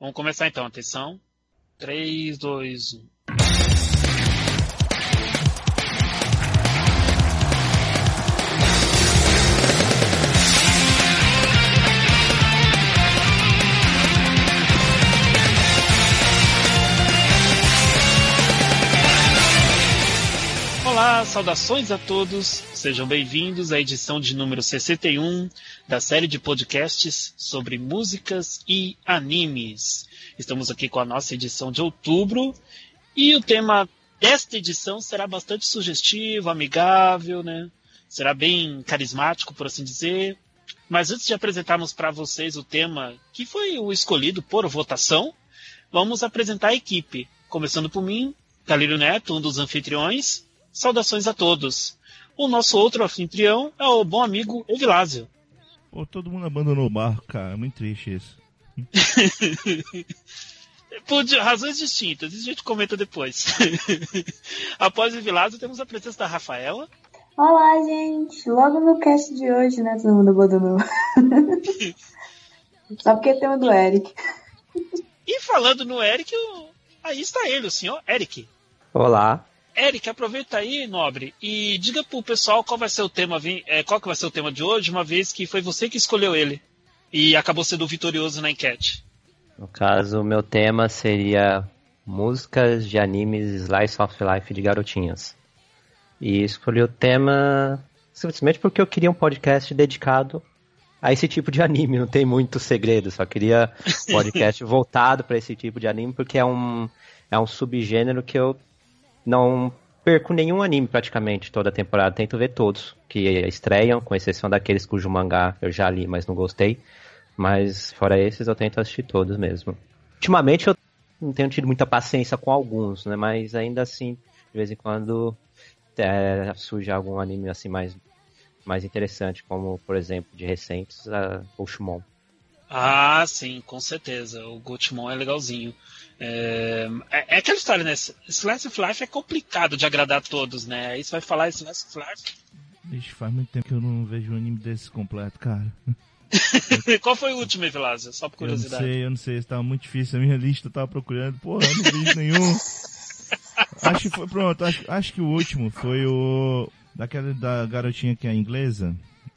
Vamos começar então, atenção. 3, 2, 1. Olá, saudações a todos, sejam bem-vindos à edição de número 61 da série de podcasts sobre músicas e animes. Estamos aqui com a nossa edição de outubro e o tema desta edição será bastante sugestivo, amigável, né? Será bem carismático, por assim dizer. Mas antes de apresentarmos para vocês o tema que foi o escolhido por votação, vamos apresentar a equipe. Começando por mim, Calírio Neto, um dos anfitriões. Saudações a todos. O nosso outro anfitrião é o bom amigo Evilásio. Pô, todo mundo abandonou o barco, cara. É muito triste isso. Por razões distintas, isso a gente comenta depois. Após o Evilásio, temos a presença da Rafaela. Olá, gente. Logo no cast de hoje, né? Todo mundo abandonou. Só porque é tema do Eric. E falando no Eric, aí está ele, o senhor Eric. Olá. Eric, aproveita aí, nobre, e diga pro pessoal qual vai ser o tema, qual que vai ser o tema de hoje, uma vez que foi você que escolheu ele e acabou sendo vitorioso na enquete. No caso, o meu tema seria músicas de animes Slice of Life de garotinhas. E escolhi o tema simplesmente porque eu queria um podcast dedicado a esse tipo de anime, não tem muito segredo, só queria um podcast voltado para esse tipo de anime, porque é um subgênero que eu não perco nenhum anime praticamente toda a temporada, tento ver todos que estreiam, com exceção daqueles cujo mangá eu já li, mas não gostei. Mas fora esses eu tento assistir todos mesmo. Ultimamente eu não tenho tido muita paciência com alguns, né? Mas ainda assim, de vez em quando surge algum anime assim mais interessante, como por exemplo de recentes, o Shumon. Ah, sim, com certeza. O Gotemon é legalzinho. É aquela história, né? Slice of Life é complicado de agradar a todos, né? Aí você vai falar Slice of Life. Ixi, faz muito tempo que eu não vejo um anime desse completo, cara. Qual foi o último, Evilásio? Só por curiosidade. Eu não sei, estava muito difícil. A minha lista eu tava procurando. Porra, eu não vi nenhum. Acho que foi, pronto, acho que o último foi o daquela da garotinha que é inglesa.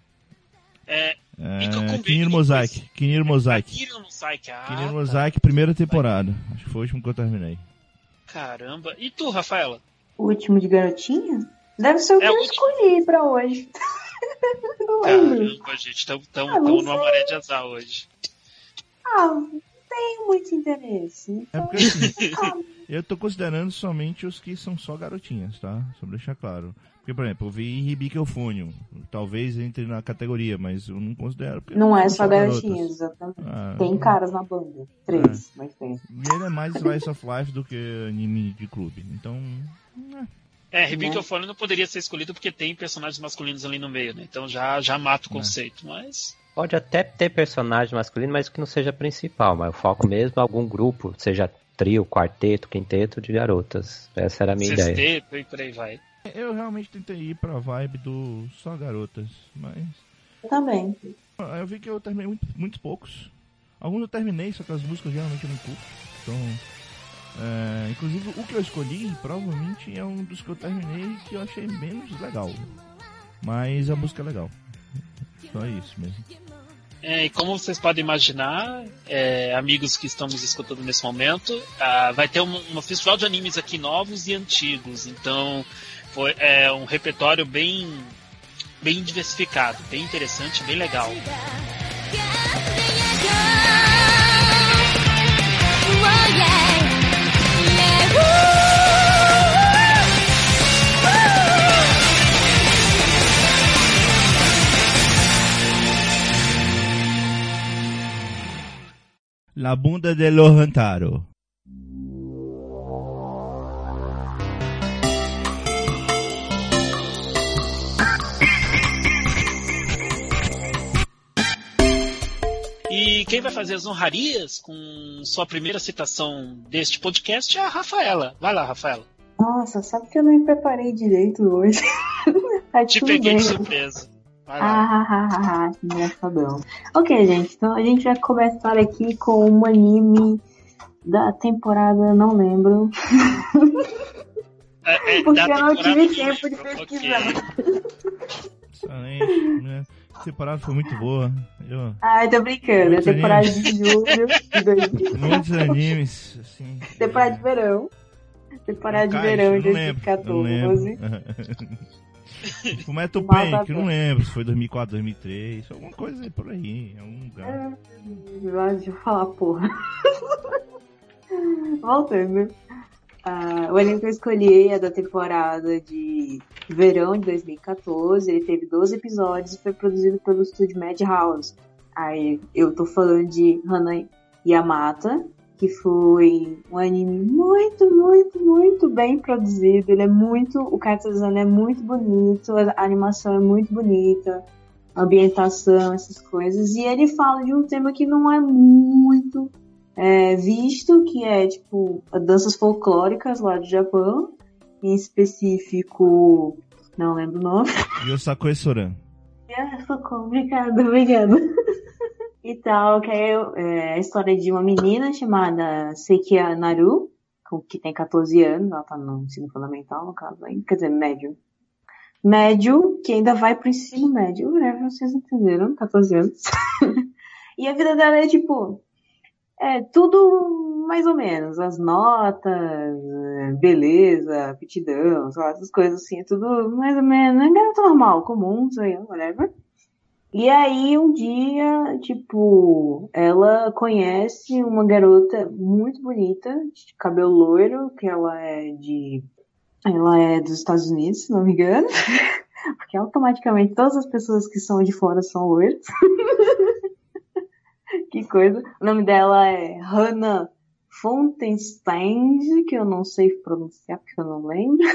Kiniro Mosaic. Kiniro Mosaic, primeira temporada. Acho que foi o último que eu terminei. Caramba. E tu, Rafaela? O último de garotinha? Deve ser o que eu escolhi pra hoje. Não lembro. Caramba, gente. Estamos numa maré de azar hoje. Não tenho muito interesse. Então... É porque assim, eu tô considerando somente os que são só garotinhas, tá? Só pra deixar claro. Porque, por exemplo, eu vi Hibiki Euphonium. Talvez entre na categoria, mas eu não considero. Não é só garotinhas, exatamente. Tem caras na banda. 3, mas tem. E ele é mais Slice of Life do que anime de clube. Então... Hibiki Euphonium não poderia ser escolhido porque tem personagens masculinos ali no meio, né? Então já mata o conceito, mas... Pode até ter personagem masculino, mas que não seja principal. Mas o foco mesmo é algum grupo, seja trio, quarteto, quinteto de garotas. Essa era a minha ideia. Sexteto e por aí vai. Eu realmente tentei ir pra vibe do só garotas, mas... Eu também. Eu vi que eu terminei muitos poucos. Alguns eu terminei, só que as músicas geralmente eu não curto. Então, inclusive o que eu escolhi, provavelmente é um dos que eu terminei que eu achei menos legal. Mas a música é legal. Só isso mesmo. E como vocês podem imaginar, amigos que estamos escutando nesse momento, vai ter um festival de animes aqui novos e antigos. Então, foi um repertório bem diversificado, bem interessante, bem legal. La bunda de los Hantaro. E quem vai fazer as honrarias com sua primeira citação deste podcast é a Rafaela. Vai lá, Rafaela. Nossa, sabe que eu não me preparei direito hoje. Te peguei de surpresa. Engraçadão. Ok, gente, então a gente vai começar aqui com um anime Da temporada, não lembro. Porque eu não tive tempo de pesquisar. Excelente, né? A temporada foi muito boa. Ai, tô brincando. É temporada de julho de 2000. Muitos animes, assim. Temporada de verão. Temporada de verão de 2014. Fullmetal Panic, eu não lembro se foi 2004, 2003, alguma coisa por aí, em algum lugar. Deixa eu falar, porra. Voltando. O anime que eu escolhi é da temporada de verão de 2014. Ele teve 12 episódios e foi produzido pelo estúdio Madhouse. Aí eu tô falando de Hana Yamata, que foi um anime muito, muito, muito bem produzido. Ele é muito... O character design é muito bonito, a animação é muito bonita, a ambientação, essas coisas. E ele fala de um tema que não é muito visto, que é, tipo, danças folclóricas lá do Japão. Em específico... Não lembro o nome. Yosakoi Soran. Obrigada. E tal, que é a história de uma menina chamada Sekia Naru, que tem 14 anos, ela tá no ensino fundamental, no caso, ainda, quer dizer, médio. Médio, que ainda vai pro ensino médio, vocês entenderam, 14 anos. E a vida dela é tipo, tudo mais ou menos, as notas, beleza, aptidão, essas coisas assim, é tudo mais ou menos, é garota normal, comum, sei lá, whatever. E aí, um dia, tipo, ela conhece uma garota muito bonita, de cabelo loiro, que ela é dos Estados Unidos, se não me engano. Porque automaticamente todas as pessoas que são de fora são loiras. Que coisa. O nome dela é Hannah Fontenstein, que eu não sei pronunciar porque eu não lembro.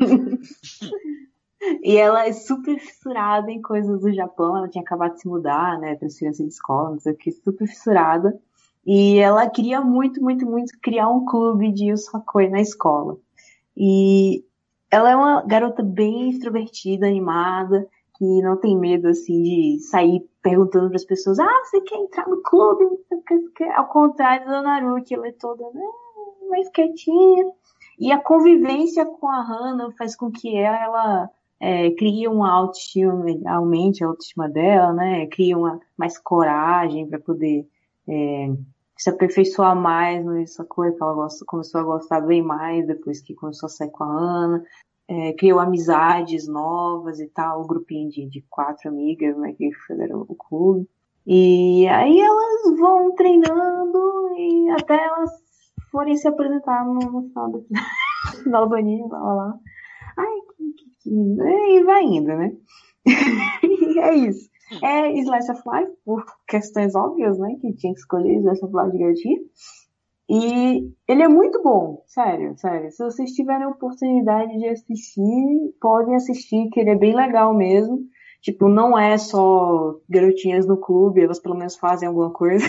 E ela é super fissurada em coisas do Japão. Ela tinha acabado de se mudar, né? Transferência de escola, não sei o que, super fissurada. E ela queria muito, muito, muito criar um clube de Yosakoi na escola. E ela é uma garota bem extrovertida, animada, que não tem medo, assim, de sair perguntando para as pessoas: você quer entrar no clube? Ao contrário da Naru, que ela é toda mais quietinha. E a convivência com a Hana faz com que ela cria uma autoestima, aumente a autoestima dela, né? Cria mais coragem para poder se aperfeiçoar mais nessa coisa, que ela começou a gostar bem mais depois que começou a sair com a Hana. Criou amizades novas e tal, um grupinho de 4 amigas, né, que fizeram o clube. E aí elas vão treinando e até elas forem se apresentar no final do anime, lá. Ai, e vai indo, né? E é isso. É Slice of Life, por questões óbvias, né? Que tinha que escolher Slice of Life de garotinha. E ele é muito bom, sério. Se vocês tiverem a oportunidade de assistir, podem assistir, que ele é bem legal mesmo. Tipo, não é só garotinhas no clube, elas pelo menos fazem alguma coisa.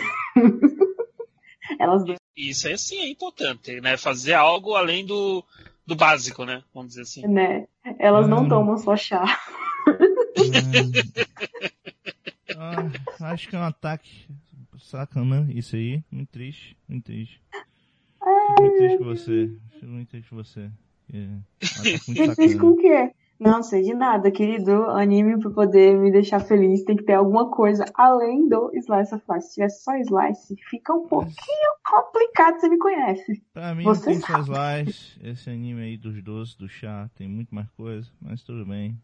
Isso é sim, é importante, né? Fazer algo além do básico, né? Vamos dizer assim. Né? Elas não tomam só chá. Acho que é um ataque sacana, isso aí. Muito triste. Fico muito triste com você. Muito triste com o quê? Não sei de nada, querido. Anime, pra poder me deixar feliz, tem que ter alguma coisa além do Slice of Life. Se tivesse só Slice, fica um pouquinho complicado, você me conhece. Pra mim não tem só Slice. Esse anime aí dos doces, do chá, tem muito mais coisa, mas tudo bem.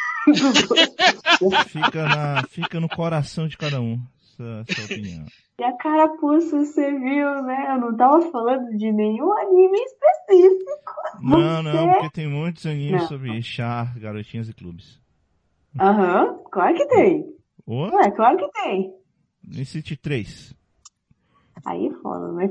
Fica no coração de cada um, essa opinião. E a carapuça, você viu, né? Eu não tava falando de nenhum anime específico. Não, porque tem muitos animes sobre chá, garotinhas e clubes. Claro que tem. Ué, claro que tem. Me cite 3. Aí foda, né?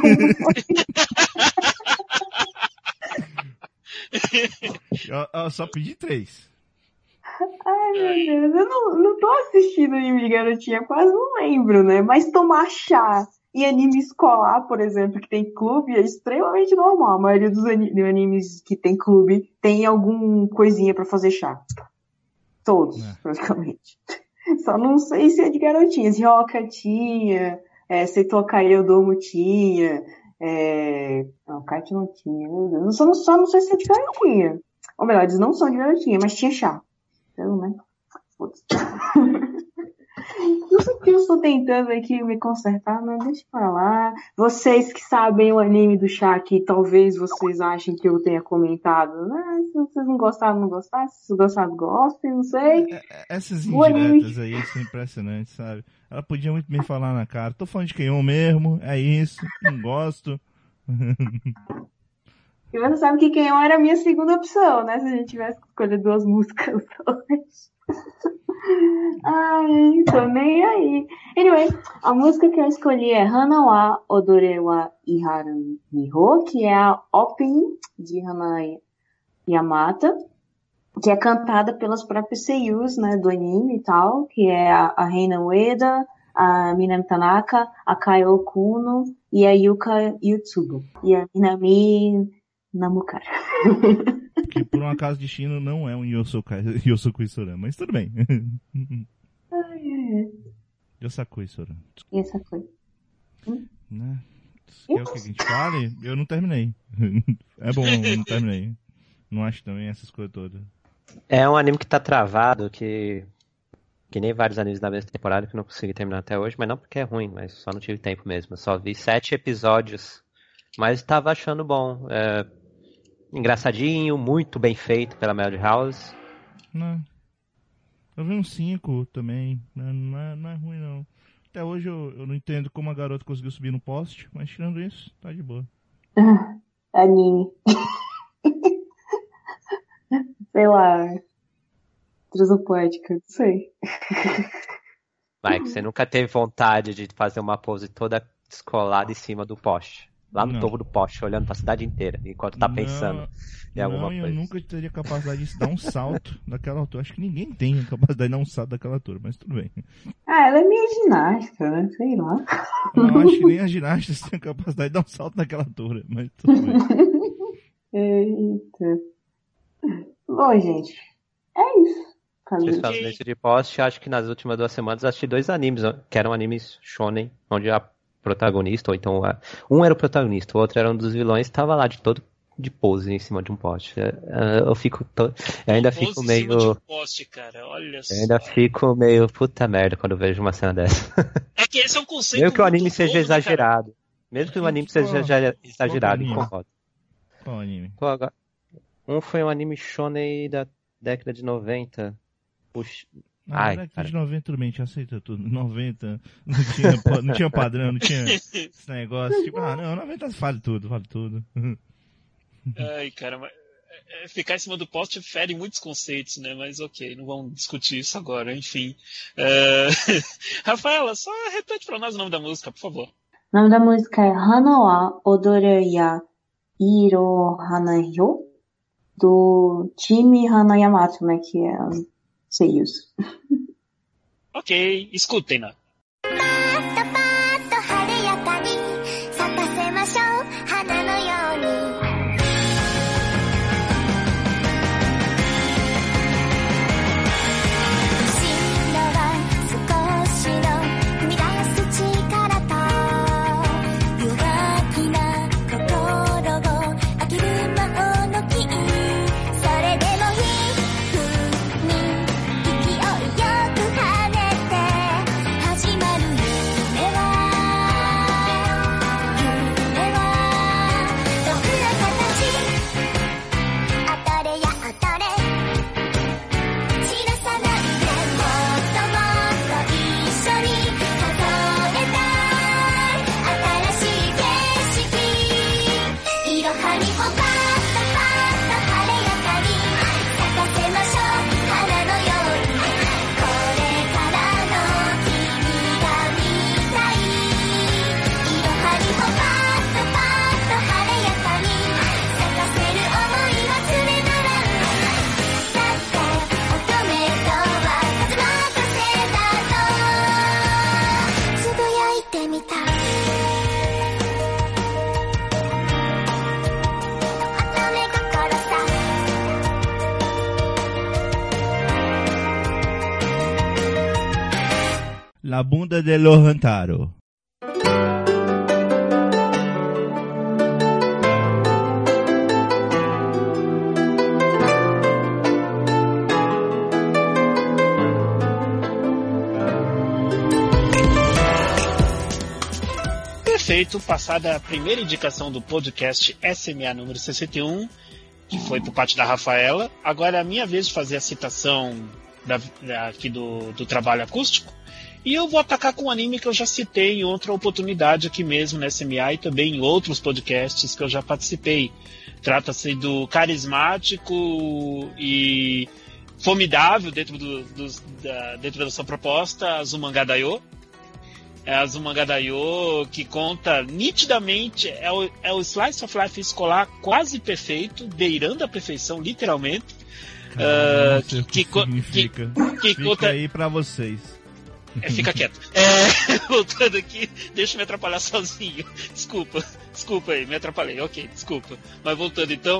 Eu só pedi 3. Ai, meu Deus, eu não tô assistindo anime de garotinha, quase não lembro, né? Mas tomar chá e anime escolar, por exemplo, que tem clube, é extremamente normal. A maioria dos animes que tem clube tem alguma coisinha pra fazer chá. Todos, praticamente. Só não sei se é de garotinhas. Ryoka tinha, Seitokai Yodomo tinha, Não, kart não tinha, meu Deus. Só não sei se é de garotinha. Ou melhor, eles não são de garotinha, mas tinha chá. Então, né? Putz. Não sei porque eu estou tentando aqui me consertar, mas deixa pra lá. Vocês que sabem o anime do chá, que talvez vocês achem que eu tenha comentado, né? Se vocês não gostaram, não gostaram. Se vocês gostaram, gostem, não sei. Essas indiretas aí são impressionantes, sabe? Ela podia muito me falar na cara. Tô falando de Keion mesmo, é isso, não gosto. E você sabe que Keion era a minha segunda opção, né? Se a gente tivesse que escolher 2 músicas hoje. Ai, tô nem aí. Anyway, a música que eu escolhi é Hana wa Odore wa Iharu Miho, que é a opening de Hana Yamata, que é cantada pelas próprias seiyus, né, do anime e tal, que é a Reina Ueda, a Minami Tanaka, a Kaio Kuno e a Yuka Yutsugo. E a Minami Namukara. Que por um acaso de destino não é um Yosakui Sora, mas tudo bem. Yosakui Sora. Yosakui. Né? Quer o que a gente fale? Eu não terminei. É bom, eu não terminei. Não acho também essas coisas todas. É um anime que tá travado, que nem vários animes da mesma temporada, que eu não consegui terminar até hoje, mas não porque é ruim, mas só não tive tempo mesmo. Eu só vi 7 episódios, mas tava achando bom. Engraçadinho, muito bem feito pela Madhouse. Não. Eu vi uns 5 também, não é ruim não. Até hoje eu não entendo como a garota conseguiu subir no poste, mas tirando isso, tá de boa. Anime. Sei lá. Transopoética, não sei. Mike, você nunca teve vontade de fazer uma pose toda descolada em cima do poste? Lá no topo do poste, olhando pra cidade inteira, enquanto tá pensando em alguma coisa. Eu nunca teria capacidade de dar um salto daquela altura. Acho que ninguém tem a capacidade de dar um salto daquela altura, mas tudo bem. Ela é minha ginasta, né? Sei lá. Eu acho que nem as ginastas têm a capacidade de dar um salto daquela altura, mas tudo bem. Eita. Bom, gente, é isso. Vocês fazem isso de poste, acho que nas últimas 2 semanas assisti 2 animes, que eram animes shonen, onde a protagonista, ou então um era o protagonista, o outro era um dos vilões, estava lá de pose em cima de um poste. Eu ainda fico meio... Em cima de um poste, cara, olha só. Eu ainda fico meio puta merda quando vejo uma cena dessa. É que esse é um conceito mesmo que o anime muito seja novo, exagerado. Mesmo que o anime seja exagerado, incomoda. Qual anime? Um foi um anime shonen da década de 90. Puxa... década de 90 tudo bem, a gente aceita tudo. 90, não tinha padrão, não tinha esse negócio. Tipo, não, 90 vale tudo. Ai, cara, mas ficar em cima do poste fere muitos conceitos, né? Mas ok, não vamos discutir isso agora, enfim. Rafaela, só repete pra nós o nome da música, por favor. O nome da música é Hana wa Odore ya Iro Hanayo, do time Hana Yamato, né? Que é seiyus. Ok, escutem-na. La bunda de Lohantaro. feito, passada a primeira indicação do podcast SMA número 61, que foi por parte da Rafaela. Agora é a minha vez de fazer a citação aqui do trabalho acústico. E eu vou atacar com um anime que eu já citei em outra oportunidade aqui mesmo na SMA e também em outros podcasts que eu já participei. Trata-se do carismático e formidável dentro da sua proposta, Azumanga Daioh. Azumanga Daioh, que conta nitidamente, é o slice of life escolar quase perfeito, beirando a perfeição, literalmente. Que conta aí pra vocês. Fica quieto. Voltando aqui, deixa eu me atrapalhar sozinho. Desculpa aí, me atrapalhei. Ok, desculpa. Mas voltando então,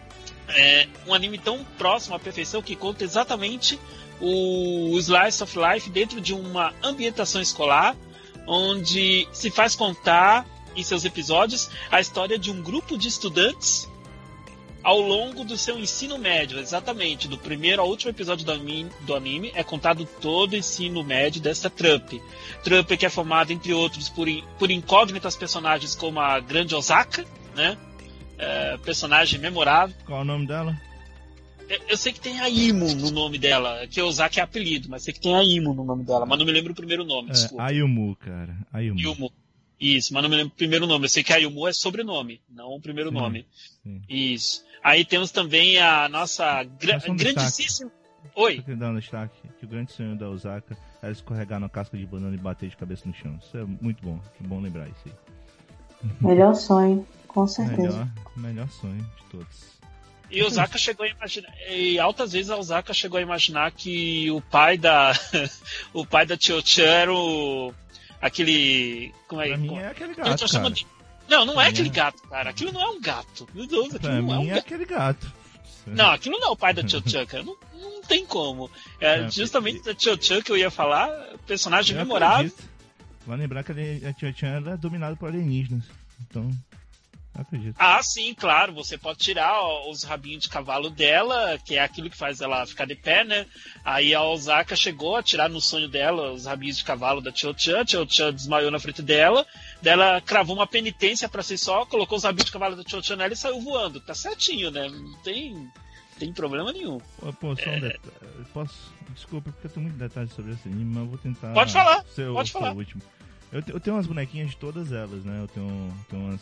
um anime tão próximo à perfeição que conta exatamente o slice of life dentro de uma ambientação escolar, onde se faz contar em seus episódios a história de um grupo de estudantes ao longo do seu ensino médio, exatamente, do primeiro ao último episódio do anime, é contado todo o ensino médio dessa trupe. Trupe que é formada, entre outros, por incógnitas personagens como a grande Osaka, né? Personagem memorável. Qual é o nome dela? Eu sei que tem a Imo no nome dela, que Osaka é apelido, mas sei que tem a Imo no nome dela, mas não me lembro o primeiro nome, desculpa. Ayumu, cara. Ayumu. Isso, mas não me lembro o primeiro nome. Eu sei que a Ayumu é sobrenome, não o primeiro nome. Sim. Isso. Aí temos também a nossa grandíssima... Oi? Eu queria dar um destaque, que o grande sonho da Osaka era escorregar na casca de banana e bater de cabeça no chão. Isso é muito bom, é bom lembrar isso aí. Melhor sonho, com certeza. Melhor sonho de todos. E Osaka chegou a imaginar, e altas vezes a Osaka chegou a imaginar que o pai da Chio-chan era aquele... Como é? Pra mim é aquele gato, cara. Não é aquele gato, cara. Aquilo não é um gato. Meu Deus, aquilo não é um gato. Aquele gato. Não, aquilo não é o pai da Chio-chan, cara. Não tem como. Justamente da Chio-chan que eu ia falar, personagem memorável. Vai lembrar que a Chio-chan era dominada por alienígenas. Então, eu acredito. Ah, sim, claro. Você pode tirar os rabinhos de cavalo dela, que é aquilo que faz ela ficar de pé, né? Aí a Osaka chegou a tirar no sonho dela os rabinhos de cavalo da Chio-chan. Chio-chan desmaiou na frente dela. Ela cravou uma penitência pra si só, colocou os rabinhos de cavalo da Chio-chan nela e saiu voando. Tá certinho, né? Não tem problema nenhum. Pô, só um detalhe. Desculpa, porque eu tenho muito detalhes sobre esse anime, mas eu vou tentar... Pode falar, pode falar. O último. Eu tenho umas bonequinhas de todas elas, né? Eu tenho umas...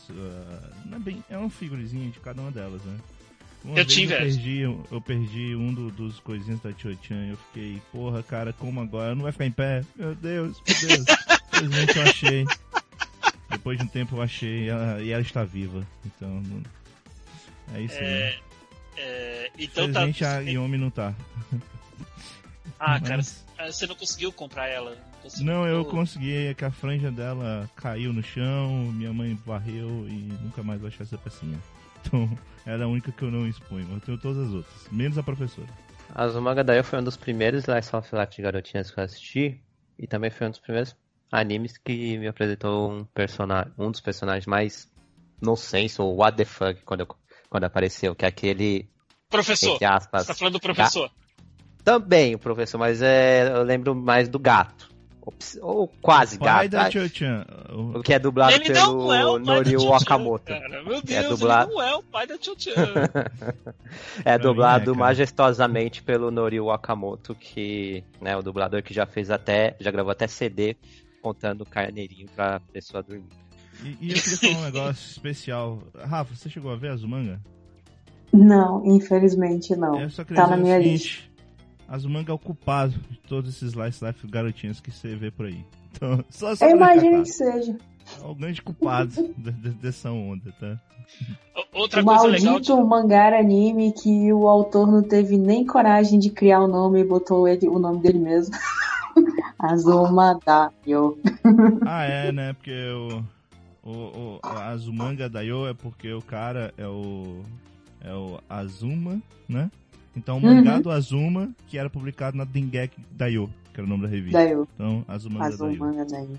é uma figurezinha de cada uma delas, né? Eu perdi um dos coisinhos da Chio-chan e eu fiquei, porra, cara, como agora? Não vai ficar em pé? Meu Deus. Infelizmente eu achei. Depois de um tempo eu achei e ela está viva. Então, é isso aí. Então infelizmente a Yomi não tá. Cara, você não conseguiu comprar ela? Não, eu consegui, é que a franja dela caiu no chão, minha mãe varreu e nunca mais vai achar essa pecinha. Então, ela é a única que eu não exponho, eu tenho todas as outras, menos a professora. Azumanga Daioh foi um dos primeiros Slice of Life de garotinhas que eu assisti, e também foi um dos primeiros animes que me apresentou um dos personagens mais nonsense, ou what the fuck, quando apareceu, que é aquele... Professor, entre aspas, você tá falando do professor? Também o professor, mas eu lembro mais do gato. Ou quase gato. Pai da Chio-chan. O que é dublado pelo Norio Wakamoto. Cara. Meu Deus, ele não é o pai da Chio-chan. É dublado majestosamente pelo Norio Wakamoto, que, né, o dublador que já gravou até CD contando o carneirinho pra pessoa dormir. E eu queria falar um negócio especial. Rafa, você chegou a ver Azumanga? Não, infelizmente não. Tá na minha lista. Azumanga é o culpado de todos esses Slice Life garotinhos que você vê por aí. Então, só eu imagino que seja. É o grande culpado dessa onda, tá? Outra o coisa maldito legal mangá anime que o autor não teve nem coragem de criar o nome e botou o nome dele mesmo. Azumanga Daioh. Né? Porque o Azumanga Daioh é porque o cara é o Azuma, né? Então, o mangá do Azuma, que era publicado na Dengeki Daioh, que era o nome da revista. Daioh. Então, Azumanga Daioh.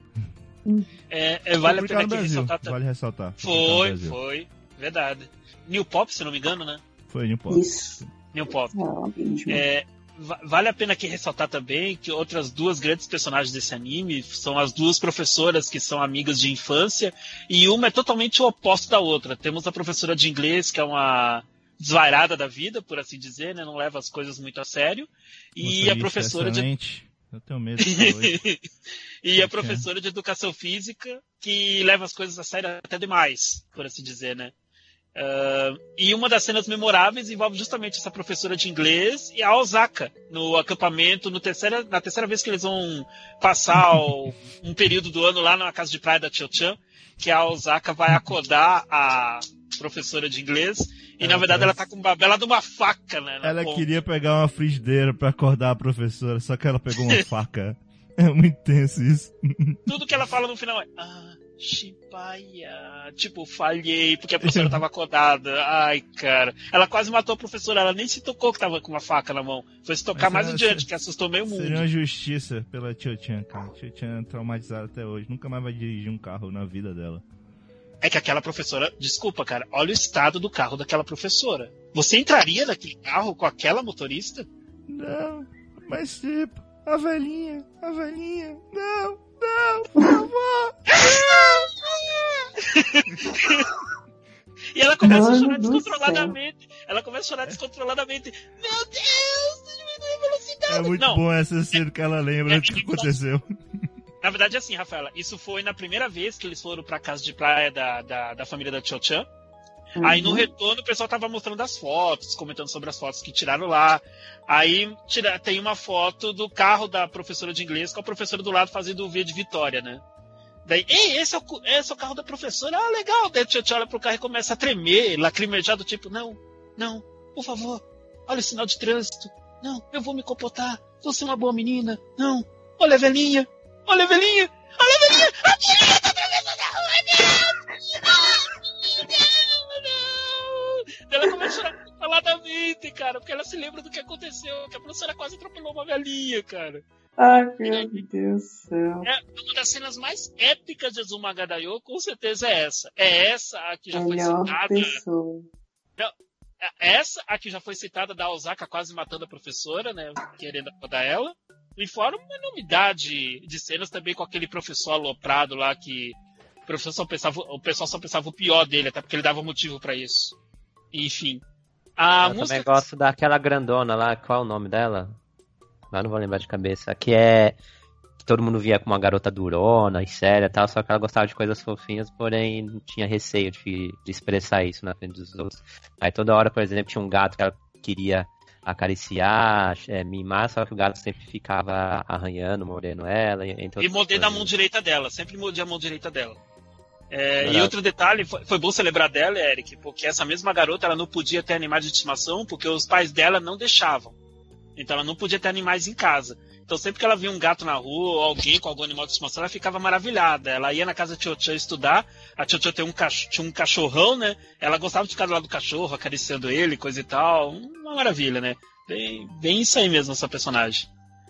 Vale a pena aqui ressaltar. Vale ressaltar. Foi. Verdade. New Pop, se não me engano, né? Foi New Pop. Isso. New Pop. vale a pena aqui ressaltar também que outras duas grandes personagens desse anime são as duas professoras que são amigas de infância, e uma é totalmente o oposto da outra. Temos a professora de inglês, que é uma desvairada da vida, por assim dizer, né? Não leva as coisas muito a sério. E a professora de... Eu tenho medo de hoje. E a professora de educação física, que leva as coisas a sério até demais, por assim dizer, né? E uma das cenas memoráveis envolve justamente essa professora de inglês e a Osaka no acampamento, na terceira vez que eles vão passar um período do ano lá na casa de praia da Tio-chan, que a Osaka vai acordar a professora de inglês e na verdade ela tá com uma bela de uma faca, né? Ela queria pegar uma frigideira pra acordar a professora, só que ela pegou uma faca. É muito tenso isso. Tudo que ela fala no final é Shibaya. Tipo, falhei porque a professora tava acordada. Ai, cara. Ela quase matou a professora. Ela nem se tocou que tava com uma faca na mão. Foi se tocar mais adiante, que assustou meio mundo. Seria uma justiça pela Tio-chan, cara. Tio-chan é traumatizada até hoje. Nunca mais vai dirigir um carro na vida dela. É que aquela professora... Desculpa, cara. Olha o estado do carro daquela professora. Você entraria naquele carro com aquela motorista? Não. Mas tipo... A velhinha. Não, por favor. E ela começa a chorar descontroladamente. Meu Deus, diminui a velocidade. É muito bom essa cena que ela lembra do que aconteceu. Na verdade, assim, Rafaela, isso foi na primeira vez que eles foram pra casa de praia da família da Tio-chan. Aí no retorno o pessoal tava mostrando as fotos, comentando sobre as fotos que tiraram lá. Aí tem uma foto do carro da professora de inglês com a professora do lado fazendo o V de Vitória, né? Daí, ei, esse é o carro da professora. Ah, legal. Daí a Tio-chan olha pro carro e começa a tremer, lacrimejado, tipo, não, por favor, olha o sinal de trânsito. Não, eu vou me comportar. Você é uma boa menina. Não, olha a velhinha. A velhinha da professora da rua, ela começa a chorar faladamente, cara, porque ela se lembra do que aconteceu, que a professora quase atropelou uma velhinha, cara. Ai, meu Deus do céu. Uma das cenas mais épicas de Azuma Gadayo, com certeza é essa. É essa a que já foi citada. Pessoa. Essa a que já foi citada da Osaka quase matando a professora, né, querendo acordar ela. E fora uma enormidade de cenas também com aquele professor aloprado lá que o pessoal só pensava o pior dele, até porque ele dava motivo pra isso. Enfim. Eu também gosto daquela grandona lá, qual é o nome dela? Mas não vou lembrar de cabeça. Que todo mundo via como uma garota durona e séria e tal, só que ela gostava de coisas fofinhas, porém não tinha receio de expressar isso na frente dos outros. Aí toda hora, por exemplo, tinha um gato que ela queria acariciar, mimar, só que o gato sempre ficava arranhando, mordendo ela. E mordendo a mão direita dela, sempre mordia a mão direita dela. E outro detalhe, foi bom você lembrar dela, Eric, porque essa mesma garota ela não podia ter animais de estimação porque os pais dela não deixavam. Então ela não podia ter animais em casa. Então sempre que ela via um gato na rua ou alguém com algum animal de estimação, ela ficava maravilhada. Ela ia na casa da Tio-chan estudar, a Tio-chan tinha um cachorrão, né? Ela gostava de ficar do lado do cachorro, acariciando ele, coisa e tal. Uma maravilha, né? Bem isso aí mesmo, essa personagem.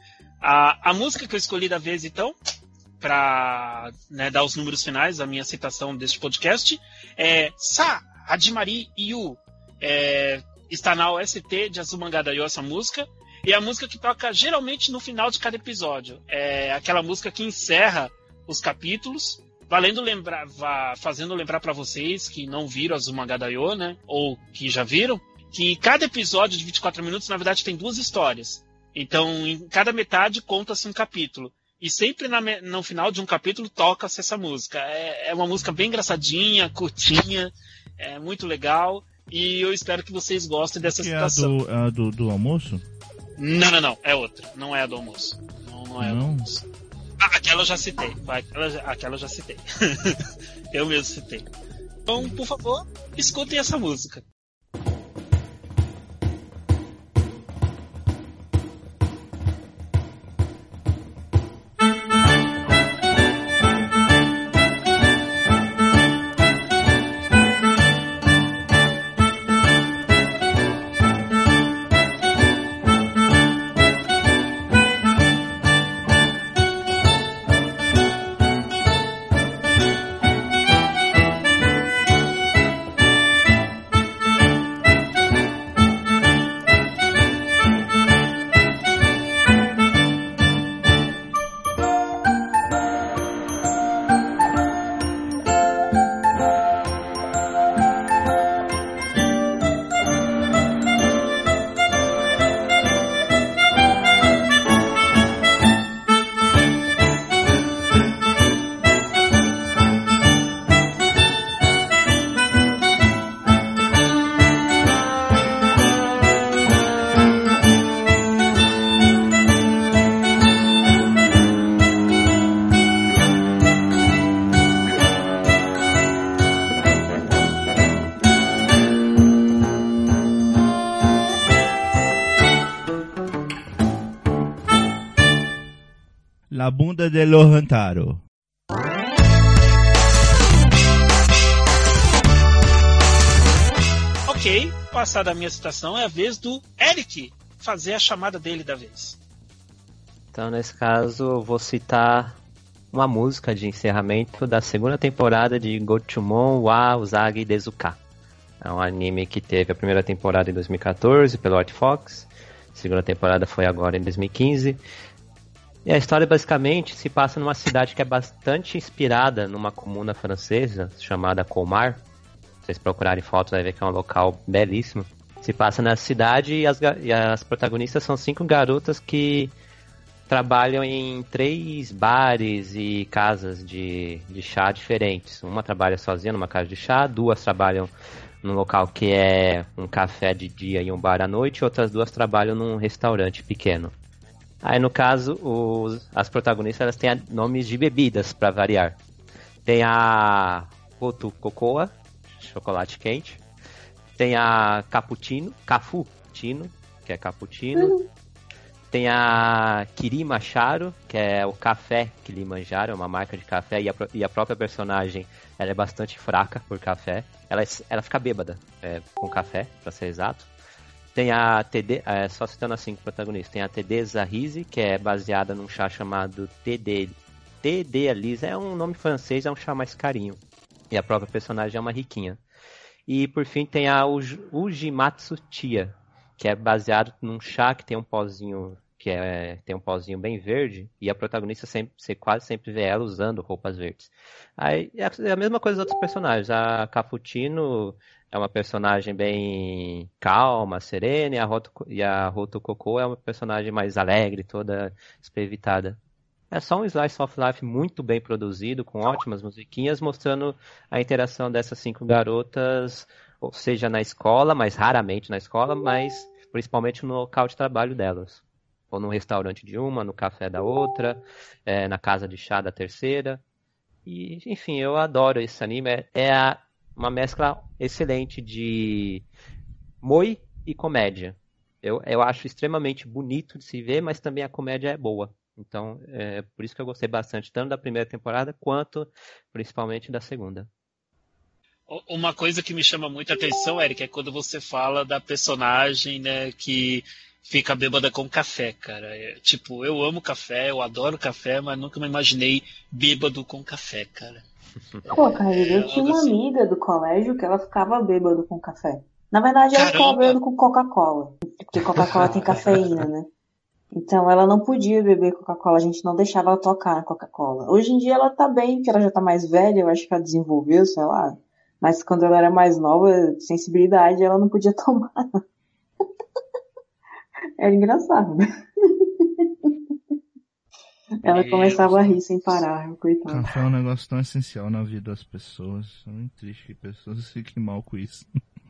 A música que eu escolhi da vez, então, pra dar os números finais, a minha citação deste podcast, é Sa Hajimari Yu. Está na OST de Azuma Gadayo essa música. E é a música que toca geralmente no final de cada episódio. É aquela música que encerra os capítulos, fazendo lembrar para vocês que não viram Azuma Gadayo, né? Ou que já viram, que cada episódio de 24 minutos, na verdade, tem 2 histórias. Então, em cada metade conta-se um capítulo. E sempre no final de um capítulo toca-se essa música. É uma música bem engraçadinha, curtinha, é muito legal. E eu espero que vocês gostem dessa citação. É a do almoço? Não, é outra. Não é a do almoço. Não é a do almoço. Aquela eu já citei. Aquela eu já citei. Eu mesmo citei. Então, por favor, escutem essa música. na bunda de Lohantaro. Ok, passada a minha citação, é a vez do Eric fazer a chamada dele da vez. Então, nesse caso, eu vou citar uma música de encerramento da segunda temporada de Gochumon wa Usagi Dezuka. É um anime que teve a primeira temporada em 2014 pelo Art Fox, a segunda temporada foi agora em 2015. E a história basicamente se passa numa cidade que é bastante inspirada numa comuna francesa chamada Colmar. Se vocês procurarem fotos, vai ver que é um local belíssimo. Se passa na cidade e as protagonistas são 5 garotas que trabalham em 3 bares e casas de chá diferentes. Uma trabalha sozinha numa casa de chá, 2 trabalham num local que é um café de dia e um bar à noite, e outras 2 trabalham num restaurante pequeno. Aí no caso, as protagonistas elas têm nomes de bebidas para variar. Tem a Hoto Cocoa, chocolate quente. Tem a Cappuccino, que é cappuccino. Tem a Kirimanjaro, que é o café Kilimanjaro, é uma marca de café, e a própria personagem ela é bastante fraca por café. Ela fica bêbada com café, para ser exato. Tem a TD, só citando as 5 protagonistas, tem a TD Zahise, que é baseada num chá chamado TD Elise, é um nome francês, é um chá mais carinho. E a própria personagem é uma riquinha. E por fim tem a Ujimatsu Tia, que é baseado num chá que tem um pozinho tem um pozinho bem verde, e a protagonista você quase sempre vê ela usando roupas verdes. Aí é a mesma coisa dos outros personagens. A Cappuccino é uma personagem bem calma, serena, e a Hoto Cocoa é uma personagem mais alegre, toda esprevitada. É só um slice of life muito bem produzido, com ótimas musiquinhas, mostrando a interação dessas 5 garotas, ou seja, na escola, mas raramente na escola, mas principalmente no local de trabalho delas. Ou no restaurante de uma, no café da outra, na casa de chá da terceira. E, enfim, eu adoro esse anime. Uma mescla excelente de moe e comédia. Eu acho extremamente bonito de se ver, mas também a comédia é boa. Então, por isso que eu gostei bastante, tanto da primeira temporada, quanto principalmente da segunda. Uma coisa que me chama muita atenção, Eric, é quando você fala da personagem, né, que fica bêbada com café, cara. Tipo, eu amo café, eu adoro café, mas nunca me imaginei bêbado com café, cara. Pô, cara, eu tinha uma amiga do colégio que ela ficava bêbado com café. Na verdade, ela ficava bêbada com Coca-Cola, porque Coca-Cola tem cafeína, né? Então ela não podia beber Coca-Cola, a gente não deixava ela tocar na Coca-Cola. Hoje em dia ela tá bem, porque ela já tá mais velha, eu acho que ela desenvolveu, sei lá. Mas quando ela era mais nova, sensibilidade, ela não podia tomar. Era engraçado. Ela começava a rir sem parar, coitada. Café é um negócio tão essencial na vida das pessoas. É muito triste que pessoas fiquem mal com isso.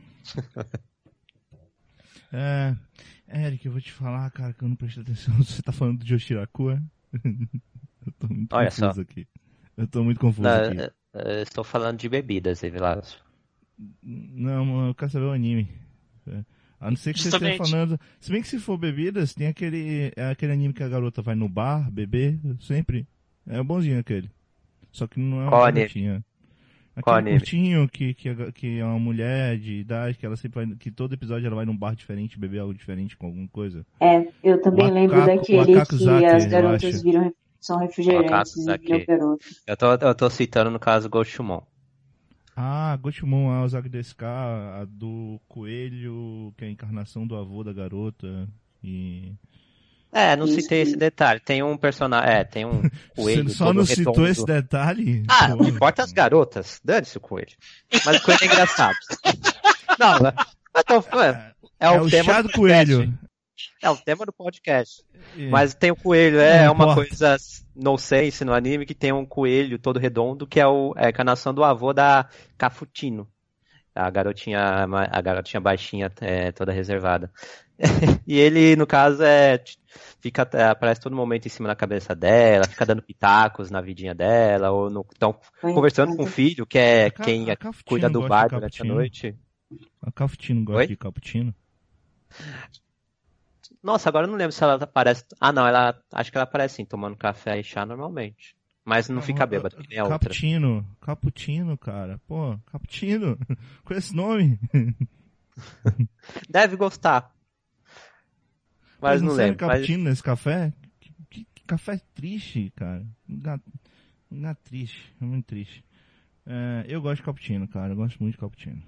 Eric, eu vou te falar, cara, que eu não prestei atenção. Você tá falando de Yoshiraku, é? Eu tô muito confuso aqui. Eu tô muito confuso aqui. Eu estou falando de bebidas, Evilásio. Não, eu quero saber o anime. A não ser que você esteja falando... Se bem que se for bebidas, tem aquele anime que a garota vai no bar beber, sempre. É bonzinho aquele. Só que não é uma garotinha. Aquele curtinho que é uma mulher de idade, que ela sempre vai, que todo episódio ela vai num bar diferente, beber algo diferente com alguma coisa. Eu também lembro daquele que as garotas são refrigerantes e viram garotas. Eu tô citando no caso Gochumon. Gochumon, a Usagi Desuka, a do coelho, que é a encarnação do avô da garota. Não citei esse detalhe. Tem um personagem. Tem um coelho. Você só não citou esse detalhe? Não importa as garotas. Dane-se o coelho. Mas o coelho é engraçado. É o tema chá do coelho. É o tema do podcast. Mas tem o coelho, uma coisa nonsense no anime, que tem um coelho todo redondo, que é a encarnação do avô da Cappuccino. A garotinha baixinha, toda reservada. E ele, no caso, aparece todo momento em cima da cabeça dela, fica dando pitacos na vidinha dela, ou estão conversando com o filho, que é quem cuida do bar durante a noite. A Cappuccino gosta de cappuccino? Nossa, agora eu não lembro se ela aparece. Ah, não, acho que ela aparece sim, tomando café e chá normalmente. Mas não fica bêbado, que nem a outra. Cappuccino, cara. Pô, cappuccino. Com esse nome. Deve gostar. Mas não serve lembro. cappuccino nesse café? Que café triste, cara. Lugar triste. É muito triste. Eu gosto de cappuccino, cara. Eu gosto muito de cappuccino.